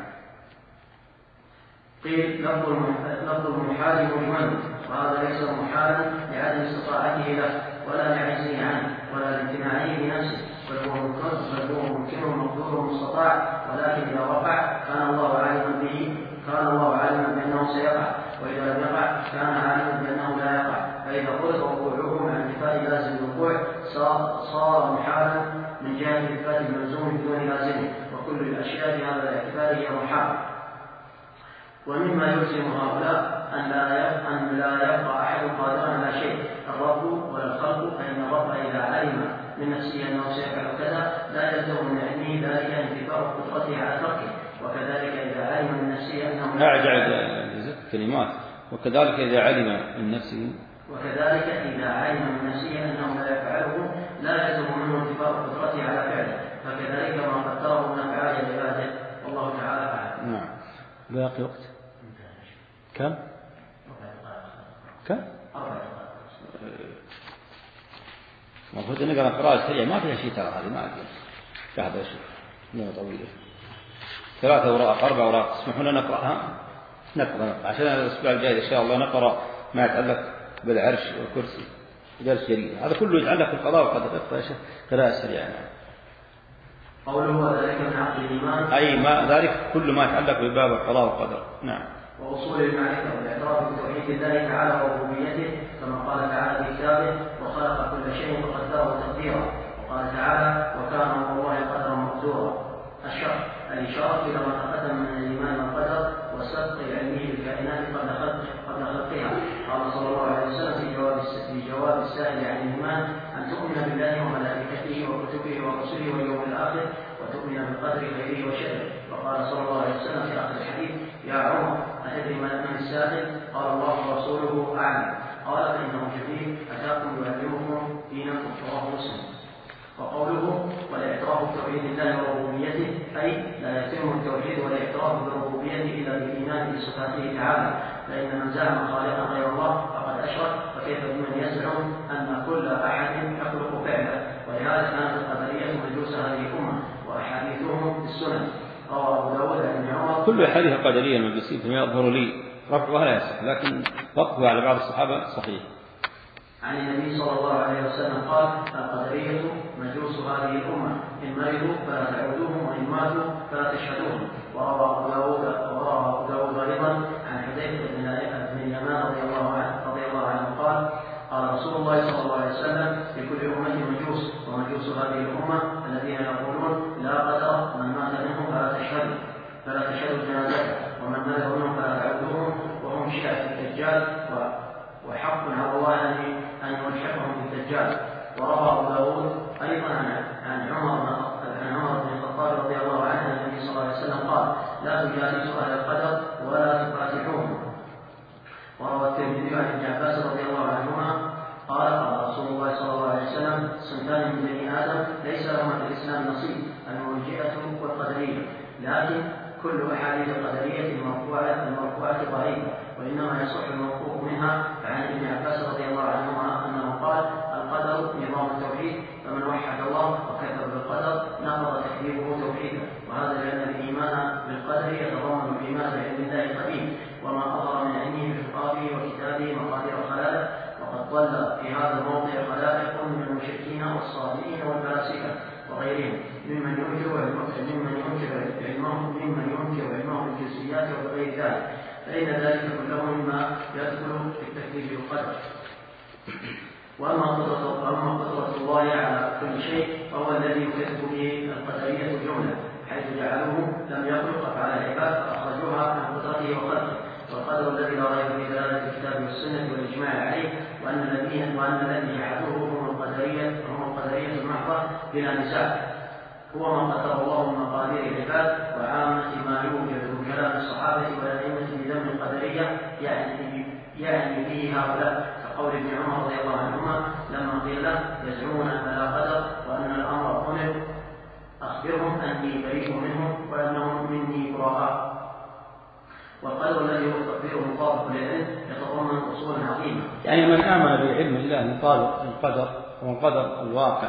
قيل لفظ المحال مجمل، وهذا ليس محالا لعدم استطاعته له ولا لعجزه عنه ولا لامتناعه بنفسه، بل هو ممكن مقدور مستطاع، ولكن إذا وقع كان الله عالما به كان الله عالما بأنه سيقع، وإذا لم يقع كان عالما بأنه لا يقع. فإذا فرض وقوعه مع انتفاء لازم الوقوع صار, صار محالا من جهة إثبات الملزوم بدون لازمه، وكل الأشياء في هذا الاعتبار هي محال. ومما يلزم هؤلاء أن لا أن لا يبقى أحد قادرا على شيء، الرب ولا الخلق، فإن الرب إذا علم من نفسه أنه سيفعل كذا لا يلزم من علمه ذلك انتفاء قدرته على تركه، وكذلك إذا علم من نفسه أنه
أعجب كلمات وكذلك إذا علم من نفسه
وكذلك إذا علم من نفسه أنه لا يفعله لا يلزم منه انتفاء قدرته على فعله، فكذلك ما قدره من أفعال عباده، والله تعالى أعلم.
نعم. باقي وقت كم؟ كم؟ المفروض أن نقرأ قراءة سريعة ما فيها شيء ترى هذه ما أدري لحظة أشوف إنها طويلة ثلاثة أوراق أربع أوراق اسمحوا لنا نقرأها نقرأ عشان الأسبوع الجاي إن شاء الله نقرأ ما يتعلق بالعرش والكرسي درس جديد هذا كله يتعلق بالقضاء والقدر قراءة سريعة.
قوله وذلك من عقل الإيمان
أي ما ذلك كل ما يتعلق بباب القضاء والقدر. نعم.
وأصول المعرفة والاعتراف بتوحيد الله تعالى وربوبيته، كما قال تعالى في كتابه وخلق كل شيء فقدره تقديرا، وقال تعالى وكان أمر الله قدرا مقدورا. الشرح الإشارة إلى ما تقدم من الإيمان والقدر وسبق علمه بالكائنات قبل خلق قبل خلقها. قال صلى الله عليه وسلم في جواب في جواب السائل عن الإيمان أن تؤمن بالله وملائكته وكتبه ورسله واليوم الآخر وتؤمن بالقدر خيره وشره. وقال صلى الله عليه وسلم في آخر الحديث: يا عمر أتدري من السائل؟ قال الله ورسوله أعلم. قال: فإنه جبريل أتاكم يعلمكم دينكم. رواه مسلم. وقوله: والاعتراف بتوحيد الله وربوبيته، أي لا يتم التوحيد والاعتراف بربوبيته إلا بالإيمان بصفاته تعالى، فإن من زعم خالقا غير الله فقد أشرك، فكيف بمن يزعم أن كل أحد يخلق فعله. ولهذا كانت القدرية مجوس هذه الأمة وأحاديثهم في السنن. روى أبو داود عن عمر.
كل أحاديث قدرية المجوسية فيما يظهر لي رفعها لا يصح، لكن وقفها على بعض الصحابة صحيح.
عن النبي صلى الله عليه وسلم قال: القدرية مجوس هذه الأمة، إن مرضوا فلا تعودوهم وإن ماتوا فلا تشهدوهم. وروى أبو داود وروى أبو داود أيضا عن حذيفة بن اليمان رضي الله عنه رضي الله عنه قال: قال رسول الله صلى الله عليه وسلم: لكل أمة مجوس، ومجوس هذه الأمة الذين يقولون لا قدر، من مات منهم فلا تشهدوا فلا تشهدوا جنازته، ومن مرض منهم فلا تعودوهم، وهم شيعة الدجال، وحق على الله أن يلحقهم بالدجال. وروى أبو داود أيضا عن عمر عن عمر بن الخطاب رضي الله عنه أن النبي صلى الله عليه وسلم قال: لا تجالسوا أهل القدر ولا تفاتحوهم. وروى الترمذي عن ابن عباس رضي الله عنهما قال: قال رسول الله صلى الله عليه وسلم: صنفان من بني آدم ليس لهما في الإسلام نصيب، المرجئة والقدرية. لكن كل أحاديث القدرية المرفوعة المرفوعة ضعيفة، وإنما يصح الموقوف منها. فعن ابن عباس رضي الله عنهما أنه قال: القدر نظام التوحيد، فمن وحد الله وكفر بالقدر نقض تكذيبه توحيدا. وهذا لأن الإيمان بالقدر يتضمن الإيمان بعلم الله القديم وما أظهر من علمه بخطابه وكتابه مقادير الخلائق. وقد ضل في هذا الموضع خلائق من المشركين والصابئين والفلاسفة وغيرهم ممن ينكر ممن ينكر علمهم ممن ينكر علمهم الجزئيات وغير ذلك، فإن ذلك كله مما يدخل في التكذيب بالقدر. وأما قدرة الله على كل شيء فهو الذي يكذب به القدرية جملة، حيث جعلوه لم يخلق أفعال العباد فأخرجوها عن قدرته وخلقه. والقدر الذي لا ريب في دلالة الكتاب والسنة والإجماع عليه، وأن الذين وأن الذي جعلوه هم القدرية هم القدرية المحضة بلا نزاع، هو ما قدر الله من مقادير العباد وعامة ما يوجد من كلام الصحابة والأئمة بذم القدرية، يعني يعني به هؤلاء، كقول ابن عمر رضي الله عنهما لما قيل له: يزعمون أن لا قدر وأن الأمر أمر، أخبرهم أني بريء منهم وأنهم مني براء. والقدر الذي هو تقديره مطابق للعلم يتضمن أصولا عظيمة.
يعني من آمن بعلم الله مطابق القدر، والقدر الواقع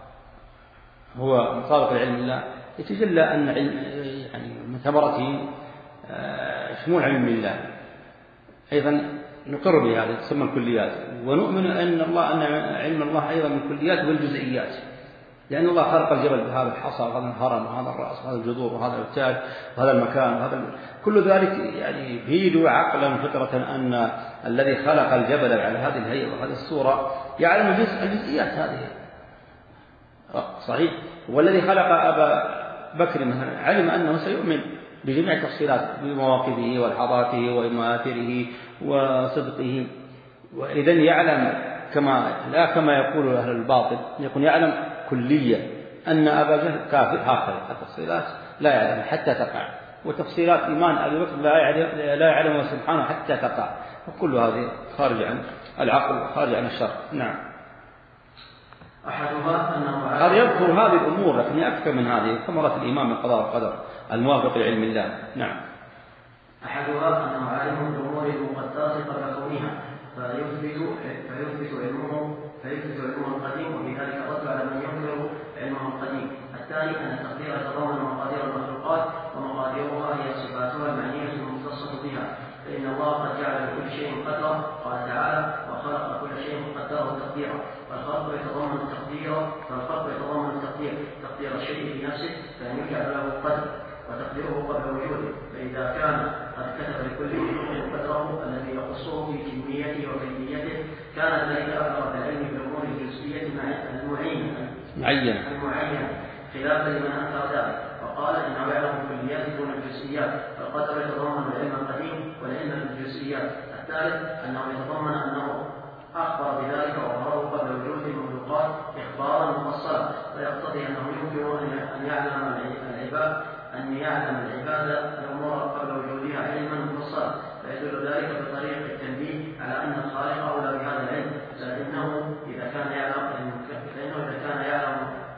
هو مطابق لعلم الله، يتجلى أن علم يعني من ثمرته شمول علم الله. أيضا نقر بهذا تسمى الكليات، ونؤمن أن الله أن علم الله أيضا من الكليات والجزئيات، لأن الله خلق الجبل بهذا الحصى وهذا الهرم وهذا الرأس وهذا الجذور وهذا التاج وهذا المكان وهذا كل ذلك يعني يفيد عقلا فطرة أن الذي خلق الجبل على هذه الهيئة وهذه الصورة يعلم الجزئيات هذه صحيح. والذي خلق أبا بكر مثلا علم أنه سيؤمن بجميع التفصيلات بمواقفه والحظاته ومآثره وصدقه، وإذن يعلم كما لا كما يقول أهل الباطل، يكون يعلم كلية أن أبا جهل كافر، هكذا التفصيلات لا يعلم حتى تقع، وتفصيلات إيمان أبي بكر لا يعلم لا يعلم سبحانه حتى تقع، وكل هذه خارج عن العقل وخارج عن الشرع. نعم.
أحدها أنه
هذا يذكر هذه الأمور، لكن أكثر من هذه ثمرة الإيمان بالقضاء والقدر الموافق لعلم الله. نعم.
أحدها أنه عالم بالأمور المقدرة قبل كونها، فيثبت فيثبت علمه فيثبت علمه القديم، وبذلك رد على من ينكر علمه القديم. الثاني أن التقدير يتضمن مقادير المخلوقات، ومقاديرها هي صفاتها المعنية المختصة بها، فإن الله قد جعل لكل شيء قدرا، قال تعالى: وخلق كل شيء قدره تقديرا. والخلق يتضمن التقدير فالخلق يتضمن التقدير تقدير الشيء في نفسه، فإن يجعل له قدر وتقديره قبل وجوده، فإذا كان قد كتب لكل مخلوق قدره الذي يخصه في كميته وكيفيته، كان ذلك أقرب العلم بالأمور الجزئية المعينة المعينة خلافا لمن أنكر ذلك وقال إنه يعلم الكليات دون الجزئيات، فالقدر يتضمن العلم القديم والعلم بالجزئيات. الثالث أنه يتضمن أنه أخبر بذلك وأخبره قبل وجود المخلوقات إخبارا مفصلا، فيقتضي أنه يمكن أن يعلم العباد أن يعلم العباد الأمور قبل وجودها علما مفصلا، فيدل ذلك بطريق التنبيه على أن الخالق أولى بهذا العلم، فإنه إذا كان يعلم فإنه إذا كان يعلم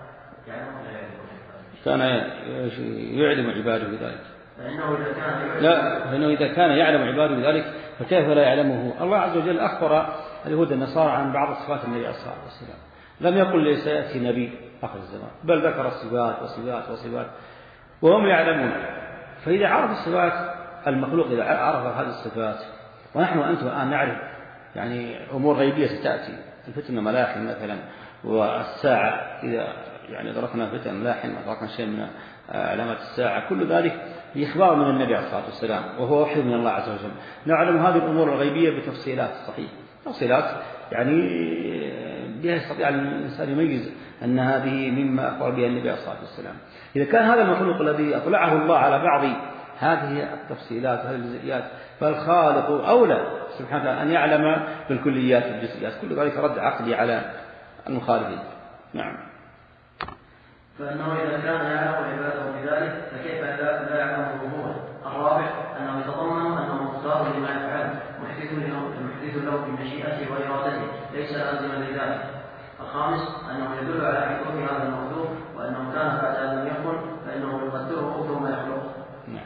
كان يعلم عباده بذلك.
فإنه إذا كان
لا فإنه إذا كان يعلم عباده بذلك فكيف لا يعلمه؟ الله عز وجل أخبر اليهود النصارى عن بعض صفات النبي عليه الصلاة والسلام، لم يقل ليس يأتي نبي آخر الزمان، بل ذكر الصفات وصفات وصفات وهم يعلمون. فإذا عرف الصفات المخلوق، إذا عرف هذه الصفات، ونحن وأنتم الآن نعرف يعني أمور غيبية ستأتي، الفتنة ملاحم مثلا، والساعة إذا يعني دركنا فتن ملاحم أدركنا شيء من علامات الساعة، كل ذلك بإخبار من النبي عليه الصلاة والسلام وهو وحي من الله عز وجل. نعلم هذه الأمور الغيبية بتفصيلات صحيح، تفصيلات يعني بها يستطيع الإنسان يميز أن هذه مما أخبر بها النبي عليه الصلاة والسلام. إذا كان هذا المخلوق الذي أطلعه الله على بعض هذه التفصيلات هذه الجزئيات، فالخالق أولى سبحانه أن يعلم بالكليات والجزئيات، كل ذلك رد عقلي على المخالفين. نعم.
فإنه إذا كان يعلم عباده بذلك فكيف لا يعلمه هو؟ الرابع أنه يتضمن أنه مختار لما يفعل، محدث له بمشيئته وإرادته، ليس لازما لذلك. الخامس أنه يدل على حكمة هذا المخلوق، وأنه كان بعد أن لم يكن فإنه يقدره ثم يخلقه.
نعم.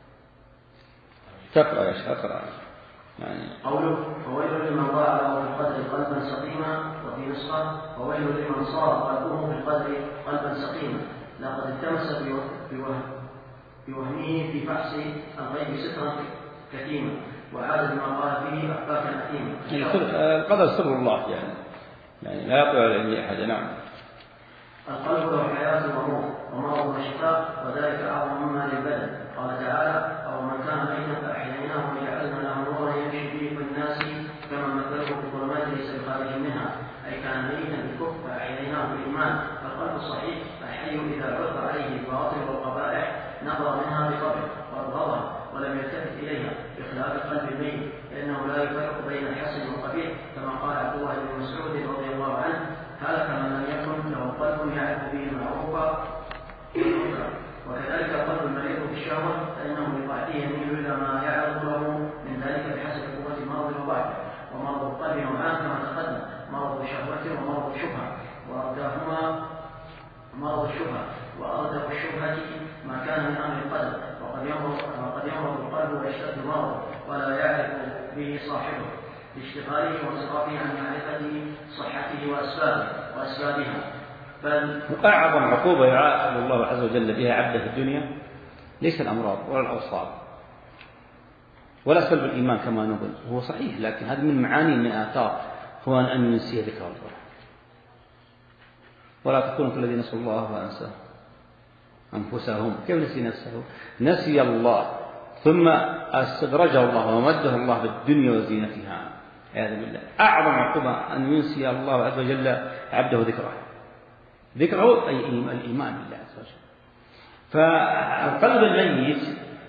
تقرأ يا شيخ أقرأ. يعني
قوله فويل لمن ضاع له في القدر قلبا سقيما، وفي نسخة فويل لمن صار قلبه في القدر قلبا سقيما، لقد التمس بوهمه في فحص الغيب سترا كتيما، وعاد بما قال فيه أفاكا أثيما.
القدر سر الله يعني يعني لا يطلع عليه أحد. نعم.
القلب له حياة وموت ومرض وشفاء، وذلك أعظم مما للبدن. قال تعالى أو من كان ميتا فأحييناه وجعلنا له نورا يمشي به في الناس كما مثله في الظلمات ليس بخارج منها، أي كان ميتا بالكفر فأحييناه بالإيمان. فالقلب صحيح الحي إذا عرض عليه الباطل والقبائح نظر منها بطبع وأبغضها ولم يلتفت إليها، بخلاف القلب الميت لأنه لا يفرق بين الحسن والقبيح، كما قال عبد الله بن مسعود رضي الله عنه هلك من لم يكن له قلب يعرف به المعروف والمنكر. وكذلك القلب المريض بالشهوة فإنه بطاعته يميل إلى ما يعرض له من ذلك بحسب قوة مرض الواقع. ومرض القلب نوعان كما تقدم، مرض الشهوة ومرض الشبهة، وأرداهما مرض الشبهة، وأردى الشبهة ما كان من أمر القلب، وقد يمرض وقد يمرض القلب ويشتد مرضه ولا يعرف به صاحبه لاشتغاله وانصرافه عن معرفة صحته وأسبابه وأسبابها. بل
أعظم عقوبة يعاقب الله عز وجل بها عبده في الدنيا ليس الأمراض ولا الأوصاب ولا سلب الإيمان كما نقول، هو صحيح، لكن هذه من معاني من آثار هو أن ينسيه ذكر الله، ولا تكونوا كالذين نسوا الله وأنساه أنفسهم. كيف نسي نفسه؟ نسي الله ثم استدرجه الله ومده الله بالدنيا وزينتها، عياذا بالله. أعظم عقوبة أن ينسي الله عز وجل عبده ذكره، ذكره أي الإيمان بالله عز وجل. فالقلب الميت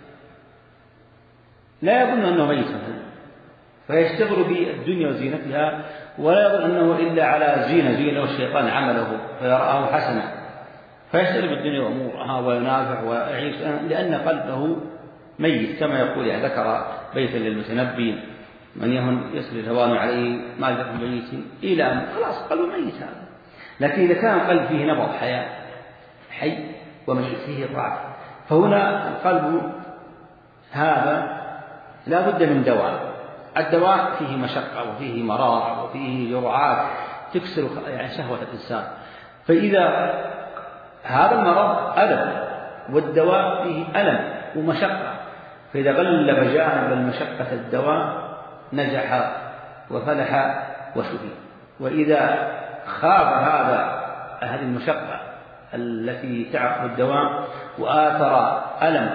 لا يظن أنه ميت مثلا فيشتغل بالدنيا وزينتها، ولا يظن أنه إلا على زينة زينة والشيطان عمله فيراه حسنا، فيشتغل بالدنيا وأمورها وينافع ويعيش، لأن قلبه ميت كما يقول. يعني ذكر بيتا للمتنبي من يهن يسري الهوان عليه ما لكم ميت إلى أن خلاص قلبه ميت هذا. لكن إذا كان القلب فيه نبض حياة حي وميت فيه ضعف، فهنا القلب هذا لا بد من دواء. الدواء فيه مشقة وفيه مرارة وفيه جرعات تكسر يعني شهوة الإنسان، فإذا هذا المرض ألم والدواء فيه ألم ومشقة، فإذا غلب جانب المشقة الدواء نجح وفلح وشفي. وإذا خاف هذا هذه المشقة التي تعرف الدواء وآثر ألم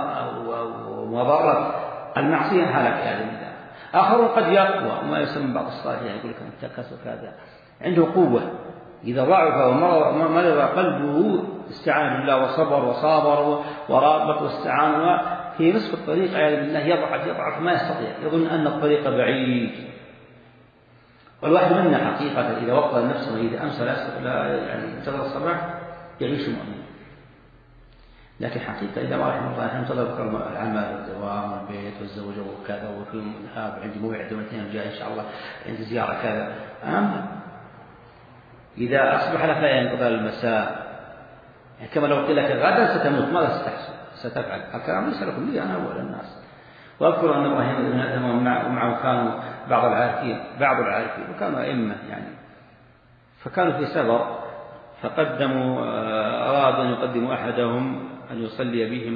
ومضرة المعصية هلك هذا المثال. آخر قد يقوى وما يسمى بعض الصالحين يعني يقول لك أنت كسر كذا عنده قوة إذا ضعف ومرض قلبه استعان بالله وصبر وصابر ورابط واستعان في نصف الطريق عياذا بالله يضعف يضعف ما يستطيع، يظن أن الطريق بعيد. والواحد منا حقيقة إذا وقظ نفسه إذا أمسى لا يعني انتظر الصباح يعيش مؤمنا، لكن حقيقة إذا ما رحمه الله انتظر العمل والدوام والبيت والزوجة وكذا وفي هذا عندي موعد واثنين جاي إن شاء الله عندي زيارة كذا أهم. إذا أصبح لك ينتظر المساء كما لو قيل لك غدا ستموت ماذا ستحصل ستفعل؟ الكلام ليس لكم لي أنا أول الناس. وأذكر أن إبراهيم بن آدم ومعه كانوا بعض العارفين بعض العارفين وكانوا أئمة يعني، فكانوا في سفر فقدموا أرادوا أن يقدموا أحدهم أن يصلي بهم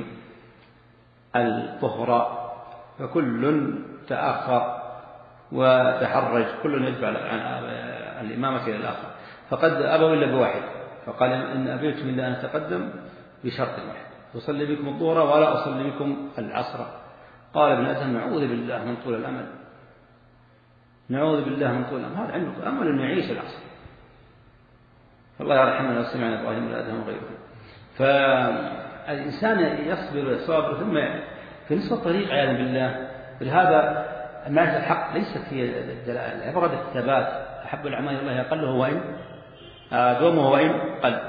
الظهر، فكل تأخر وتحرج كل يدفع عن الإمامة إلى الآخر، فقد أبوا إلا بواحد، فقال إن أبيتم إلا أن أتقدم بشرط واحد أصلي بكم الظهر ولا أصلي بكم العصر. قال ابن أدهم نعوذ بالله من طول الأمل، نعوذ بالله من طول الأمل، هذا عنده أمل أن يعيش العصر. الله يرحمنا لو سمعنا إبراهيم بن أدهم وغيره. فالإنسان يصبر ويصابر ثم في نصف الطريق عياذا بالله. ولهذا معرفة الحق ليست هي الدلائل، أبغض الثبات، أحب الأعمال إلى الله أقله وإن دومه وإن قل.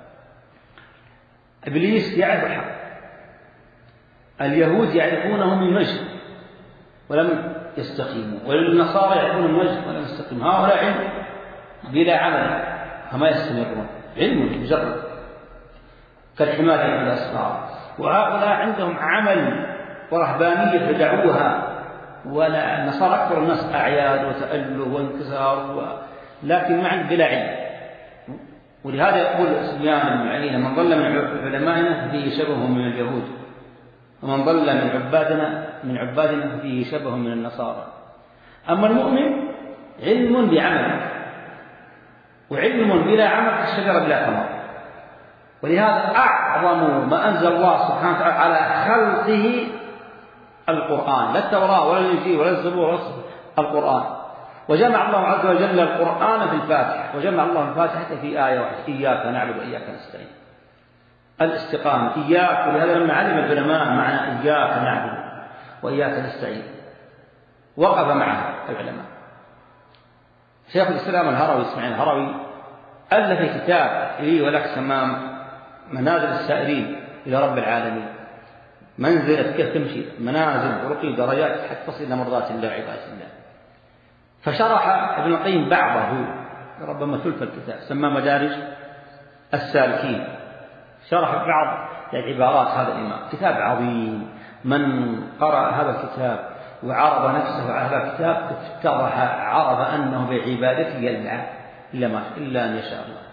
إبليس يعرف الحق، اليهود يعرفونه من وجه ولم يستقيموا، والنصارى يعرفون من وجه ولم يستقيموا. هؤلاء علم بلا عمل فما يستمرون، علم مجرد كالحمار عند الأسفار. وهؤلاء عندهم عمل ورهبانية بدعوها، ولا النصارى أكثر الناس أعياد وتأله وانكسار و... لكن معا بلا علم. ولهذا يقول سفيان بن عيينة من ضل من علمائنا فيه شبه من اليهود، ومن ضل من عبادنا من عبادنا فيه شبه من النصارى. أما المؤمن علم بعمل، وعلم بلا عمل كالشجرة بلا ثمر. ولهذا أعظم ما أنزل الله سبحانه وتعالى على خلقه القرآن، لا التوراة ولا الإنجيل ولا الزبور ولا القرآن. وجمع الله عز وجل القرآن في الفاتحة، وجمع الله الفاتحة في آية واحدة إياك نعبد وإياك نستعين، الاستقامة إياك. ولهذا لما علم العلماء معنى إياك نعبد وإياك نستعين وقف معها العلماء. شيخ الإسلام الهروي إسماعيل الهروي ألف كتاب لي ولك سمام منازل السائرين إلى رب العالمين، منزلة كيف تمشي منازل ورقي درجات حتى تصل إلى مرضات الله عباد الله. فشرح ابن القيم بعضه ربما ثلث الكتاب سماه مدارج السالكين، شرح بعض العبارات هذا الإمام. كتاب عظيم، من قرأ هذا الكتاب وعرض نفسه على هذا الكتاب افتضح، عرف أنه بعبادته يلعب إلا ما إلا أن يشاء الله.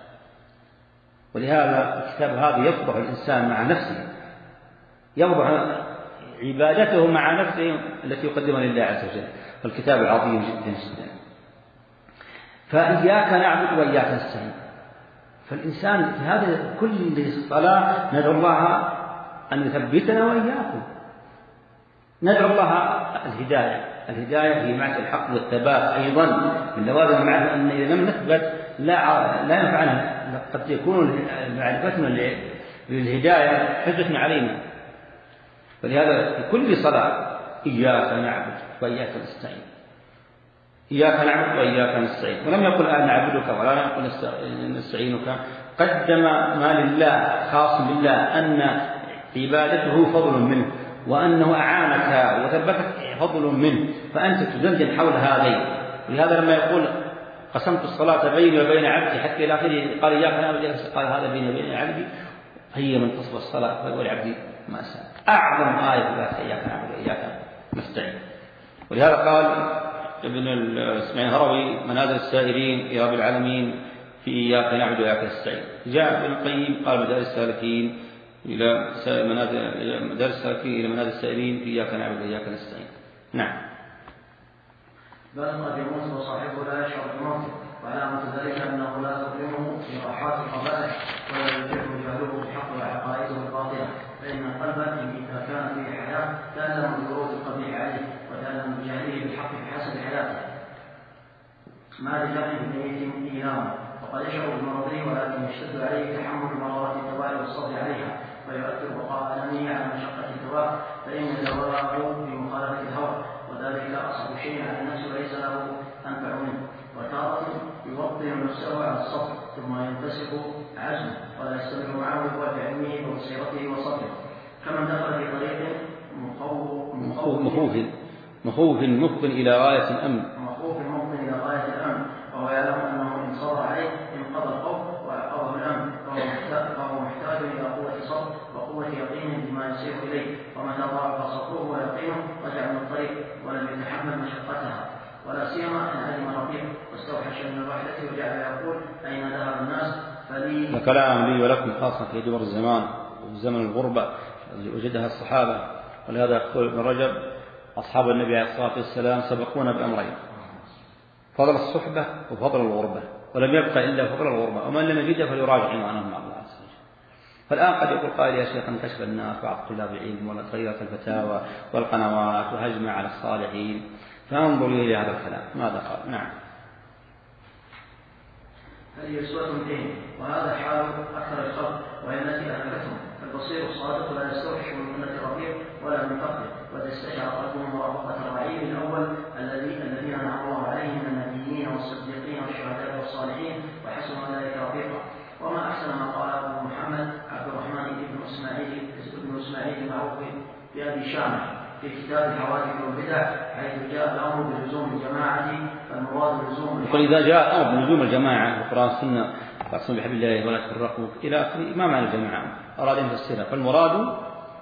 ولهذا الكتاب هذا يفضح الإنسان مع نفسه، يفضح عبادته مع نفسه التي يقدمها لله عز وجل. فالكتاب العظيم جدا جدا. فإياك نعبد وإياك نستعين. فالإنسان في هذا كل الصلاة ندعو الله أن يثبتنا وإياكم، ندعو الله الهداية. الهداية هي معرفة الحق والثبات أيضا من لوازم المعرفة، أن إذا لم نثبت لا لا ينفعنا، قد يكون معرفتنا للهداية حجة علينا. فلهذا في كل صلاة إياك نعبد وإياك نستعين، إياك نعبد وإياك نستعين. ولم يقل أن نعبدك ولا نقول نستعينك، قدم ما لله خاص بالله، أن عبادته فضل منه، وأنه أعانك وثبتك فضل منه، فأنت تدندن حول هذين. ولهذا لما يقول قسمت الصلاة بيني وبين عبدي حتى إلى آخره قال إياك نعبد قال هذا بيني وبين عبدي، هي من تصف الصلاة فيقول عبدي ما سأل. أعظم آية في إياك نعبد وإياك نستعين. ولهذا قال ابن إسماعيل الهروي منازل السائرين إلى رب العالمين في إياك نعبد وإياك نستعين. جاء ابن القيم قال مدارس السالكين إلى منازل مدارس السالكين إلى منازل السائرين في إياك نعبد وإياك نستعين. نعم.
بل قد يموت وصاحبه لا يشعر بموته، وعلامة ذلك أنه لا تظلمه في راحات القبائح ولا يجرح جهله بحق وعقائده الباطلة، فإن القلب إذا كان فيه حياة تألم بورود القبيح عليه وتألم بجهله بالحق بحسب حياته، ما لجرح بميت إيلام. وقد يشعر بمرضه ولكن يشتد عليه تحمل مرارة الدواء والصبر عليها، فيؤثر بقاء ألمه على مشقة الدواء، فإن دواءه بمخالفة الهوى، وذلك أصعب شيء على النفس وليس له أنفع منه. وتارة يوطن نفسه على الصبر ثم ينتسب عزمه ولا يستمر معه بوجه علمه وبصيرته وصبره، كمن دخل في طريق
مخوف مخوف مفض إلى غاية الأمن
مخوف مفض إلى غاية الأمن، وهو يعلم أنه إن صبر عليه انقضى الخوف وعقبه الأمن، فهو محتاج إلى قوة صبر وقوة يقين بما يسير إليه، ومتى ضاعف صبره ويقينه رجع من الطريق ولم يتحمل مشقتها، ولا سيما أن علم رفيق واستوحش من الوحدة وجعل يقول أين ذهب الناس فلي.
وكلام لي ولكم خاصة في دور الزمان وزمن الغربة الذي وجدها الصحابة، ولهذا يقول ابن رجب أصحاب النبي عليه الصلاة والسلام سبقونا بأمرين: فضل الصحبة وفضل الغربة، ولم يبقى إلا فضل الغربة، ومن لم يجده فليراجع إيمانه مع الله عز وجل. فالآن قد يقول قائل: يا شيخ انكشف الناس بعض طلاب العلم وتغيرت الفتاوى والقنوات وهجمة على الصالحين، فانظر إلى هذا الكلام ماذا قال. نعم.
هذه أسوة فيه، وهذا حال أكثر الخلق وهي التي أهلكتهم. البصير الصادق لا يستوحش من سنة الرفيق ولا من فقره، وتستشعر قلبه مرافقة الرعيل الأول الذين أنعم الله عليهم من النبيين والصديقين والشهداء والصالحين، وحسن ذلك رفيقا. وما أحسن ما قال أبو محمد عبد الرحمن بن إسماعيل بن إسماعيل المعروف بأبي شامة في كتاب الحوادث والبدع، حيث جاء الأمر بلزوم الجماعة فالمراد لزوم.
وإذا جاء الأمر بلزوم الجماعة القرآن والسنة فاعتصموا بحبل الله ولا تفرقوا إلى آخره، ما معنى الجماعة؟ أراد أن يفسرها. فالمراد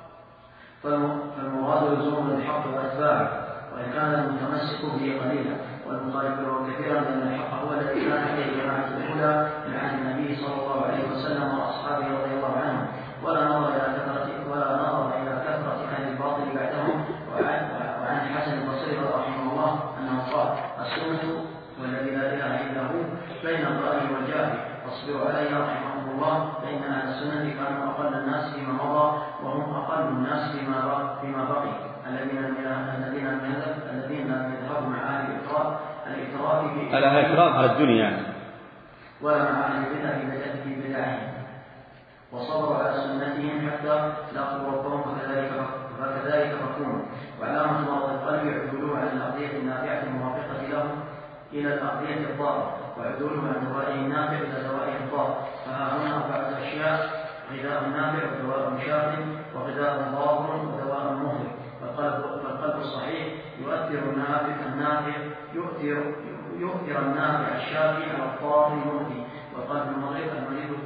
فالمراد لزوم الحق وأتباعه، وإن كان المتمسك به قليلا والمخالف له كثيرا، لأن الحق هو الذي كان عليه جماعة الهدى من عهد النبي صلى الله عليه وسلم وأصحابه رضي الله عنهم، ولا نظر إلى كثرة ولا نظر إلى كثرة أهل الباطل بعدهم. وعن وعن الحسن البصري رحمه الله أنه قال: السنة والذي لا إله إلا هو بين الرأي والجهل، فاصبروا عليها رحمه الله، فإن أهل السنة كانوا أقل الناس فيما مضى، وهم أقل الناس فيما فيما بقي، الذين الذين الذين يذهبوا مع أهل الإفراط الإفراط في
الإفراط على الدنيا يعني،
ولا مع أهل البدع في بدعهم، وصبروا على سنتهم حتى لاقوا ربهم، فكذلك فكذلك فكونوا. وعلامة مرض القلب عدوله عن الأرضية النافعة الموافقة له إلى الأرضية الضارة، وعدوله عن دوائه النافع إلى دوائه الضار. فها هنا أربعة أشياء: غذاء نافع ودواء شاف وغذاء ضار ودواء مهلك. فالقلب الصحيح يؤثر النافع النافع يؤثر يؤثر النافع الشافي على الضار المؤذي، والقلب المريض المريض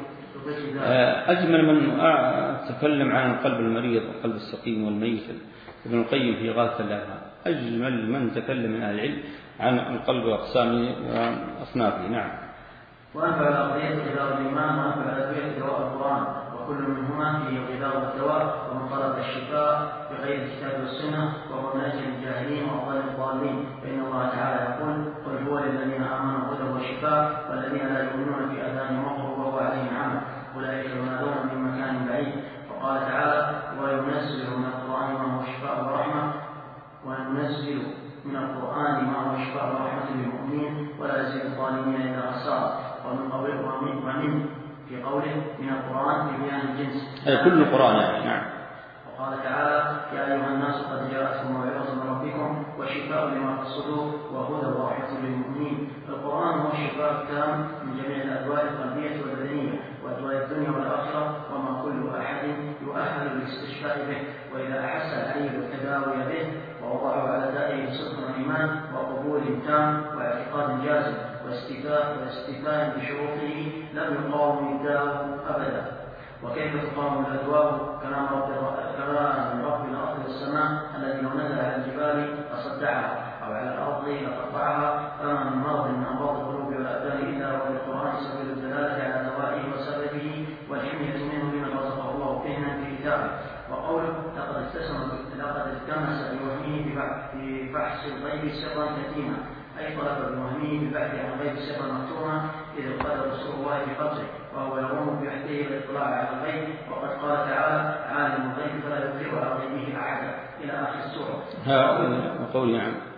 أجمل من تكلم عن القلب المريض والقلب السقيم والميت ابن القيم في غاية اللافة. أجمل من تكلم من أهل العلم عن القلب وأقسامه وأصنافه. نعم.
وأنفع الأقضية غذاء الإيمان، وأنفع الأدوية دواء القرآن، وكل منهما فيه غذاء والدواء. ومن طلب الشفاء بغير الكتاب والسنة وهو من أجل الجاهلين وأضل الضالين، فإن الله تعالى يقول: قل هو للذين آمنوا هدى وشفاء، والذين لا يؤمنون في آذانهم وقر وهو عليهم عمى، أولئك ينادون من مكان بعيد. وقال تعالى: وينزل من القرآن ما هو شفاء ورحمة وننزل من القرآن ما هو شفاء ورحمة للمؤمنين ولا يزيد الظالمين إلا خسارة. ومن قوله ومن في قوله من القرآن في بيان الجنس،
أي كل القرآن يعني. نعم.
وقال تعالى: يا أيها الناس قد جاءتكم موعظة من ربكم وشفاء لما في الصدور وهدى ورحمة للمؤمنين. القرآن هو الشفاء التام من جميع الأدواء القلبية والبدنية وأدواء الدنيا والآخرة، وما كل أحد يؤهل للاستشفاء به، وإذا أحس العليل التداوي به ووضعه على دائه بصدق الإيمان وقبول تام واعتقاد جازم واستيفاء واستيفاء بشروطه لم يقاوم الداء أبدا. وكيف تقاوم الأدواء؟ كلام رب كلام رب الأرض والسماء الذي لو نزل على الجبال لصدعها أو على الأرض لقطعها. فما من مرض من أمراض القلوب والأبدان إلا وفي القرآن سبيل الدلالة على دوائه وسببه والحمية منه بما رزقه الله فهما في كتابه. وقوله: لقد لقد التمس بوهمه في بحث الغيب سرا كتيما، أي طلب بوهمه بالبحث عن الغيب سرا مكتوما، إذ قال رسول الله في قبره وهو يقوم بوحده الاطلاع على الغيب. وقد قال تعالى: عالم الغيب فلا يطلع على غيبه أحدا، إلى آخر السورة.
وقول نعم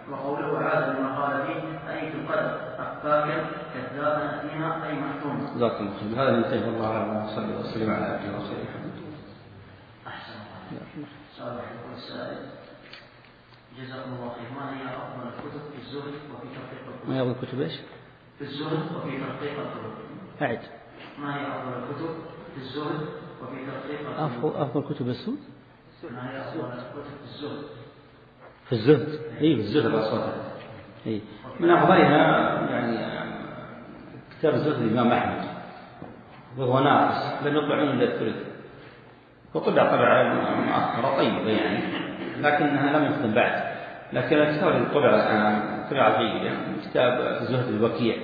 وقوله عاد لما قال فيه أي تقدر أفاكا كذابا أثيما أي مفتون.
جزاك الله خير. هذا ينتهي والله أعلم وصلى الله وسلم على عبده ورسوله.
أحسن الله. سؤال السائل جزاكم الله خير. ما هي أفضل الكتب في الزهد وفي تحقيق القلوب؟
ما هي أفضل الكتب إيش؟
في الزهد وفي تحقيق القلوب.
أعد.
ما هي أفضل الكتب في الزهد وفي تحقيق القلوب؟
أفضل كتب السود؟
ما هي أفضل الكتب في الزهد؟
في الزهد. إيه في الزهد الأصوات. إيه من أفضلها يعني كتاب الزهد الإمام أحمد وهو ناقص لم يطلع منه إلا الثلث، وطبع طبعا مؤخرة طيبة يعني لكنها لم يختم بعد، لكن الكتاب اللي طبع الآن طبع جيدة كتاب الزهد الوكيع.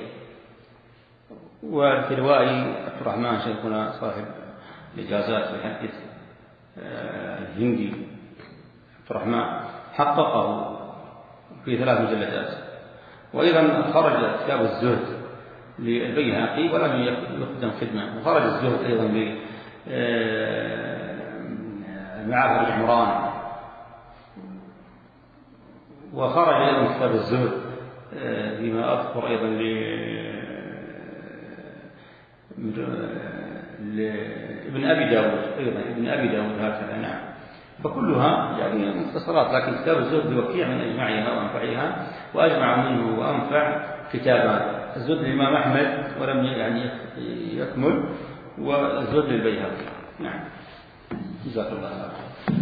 وفي روائي عبد الرحمن شيخنا صاحب الإجازات يحدث الهندي عبد الرحمن حققه في ثلاث مجلدات. وأيضا خرج كتاب الزهد للبيهقي ولم يقدم خدمة، وخرج الزهد أيضا لمعافر العمران، وخرج أيضا كتاب الزهد فيما أذكر أيضا لابن أبي داود أيضا ابن أبي داود هكذا. نعم فكلها يعني مختصرات، لكن كتاب الزهد بوكيع من أجمعها وأنفعها، وأجمع منه وأنفع كتابان الزهد للإمام أحمد ولم يعني يكمل، والزهد للبيهقي. نعم جزاك الله خير.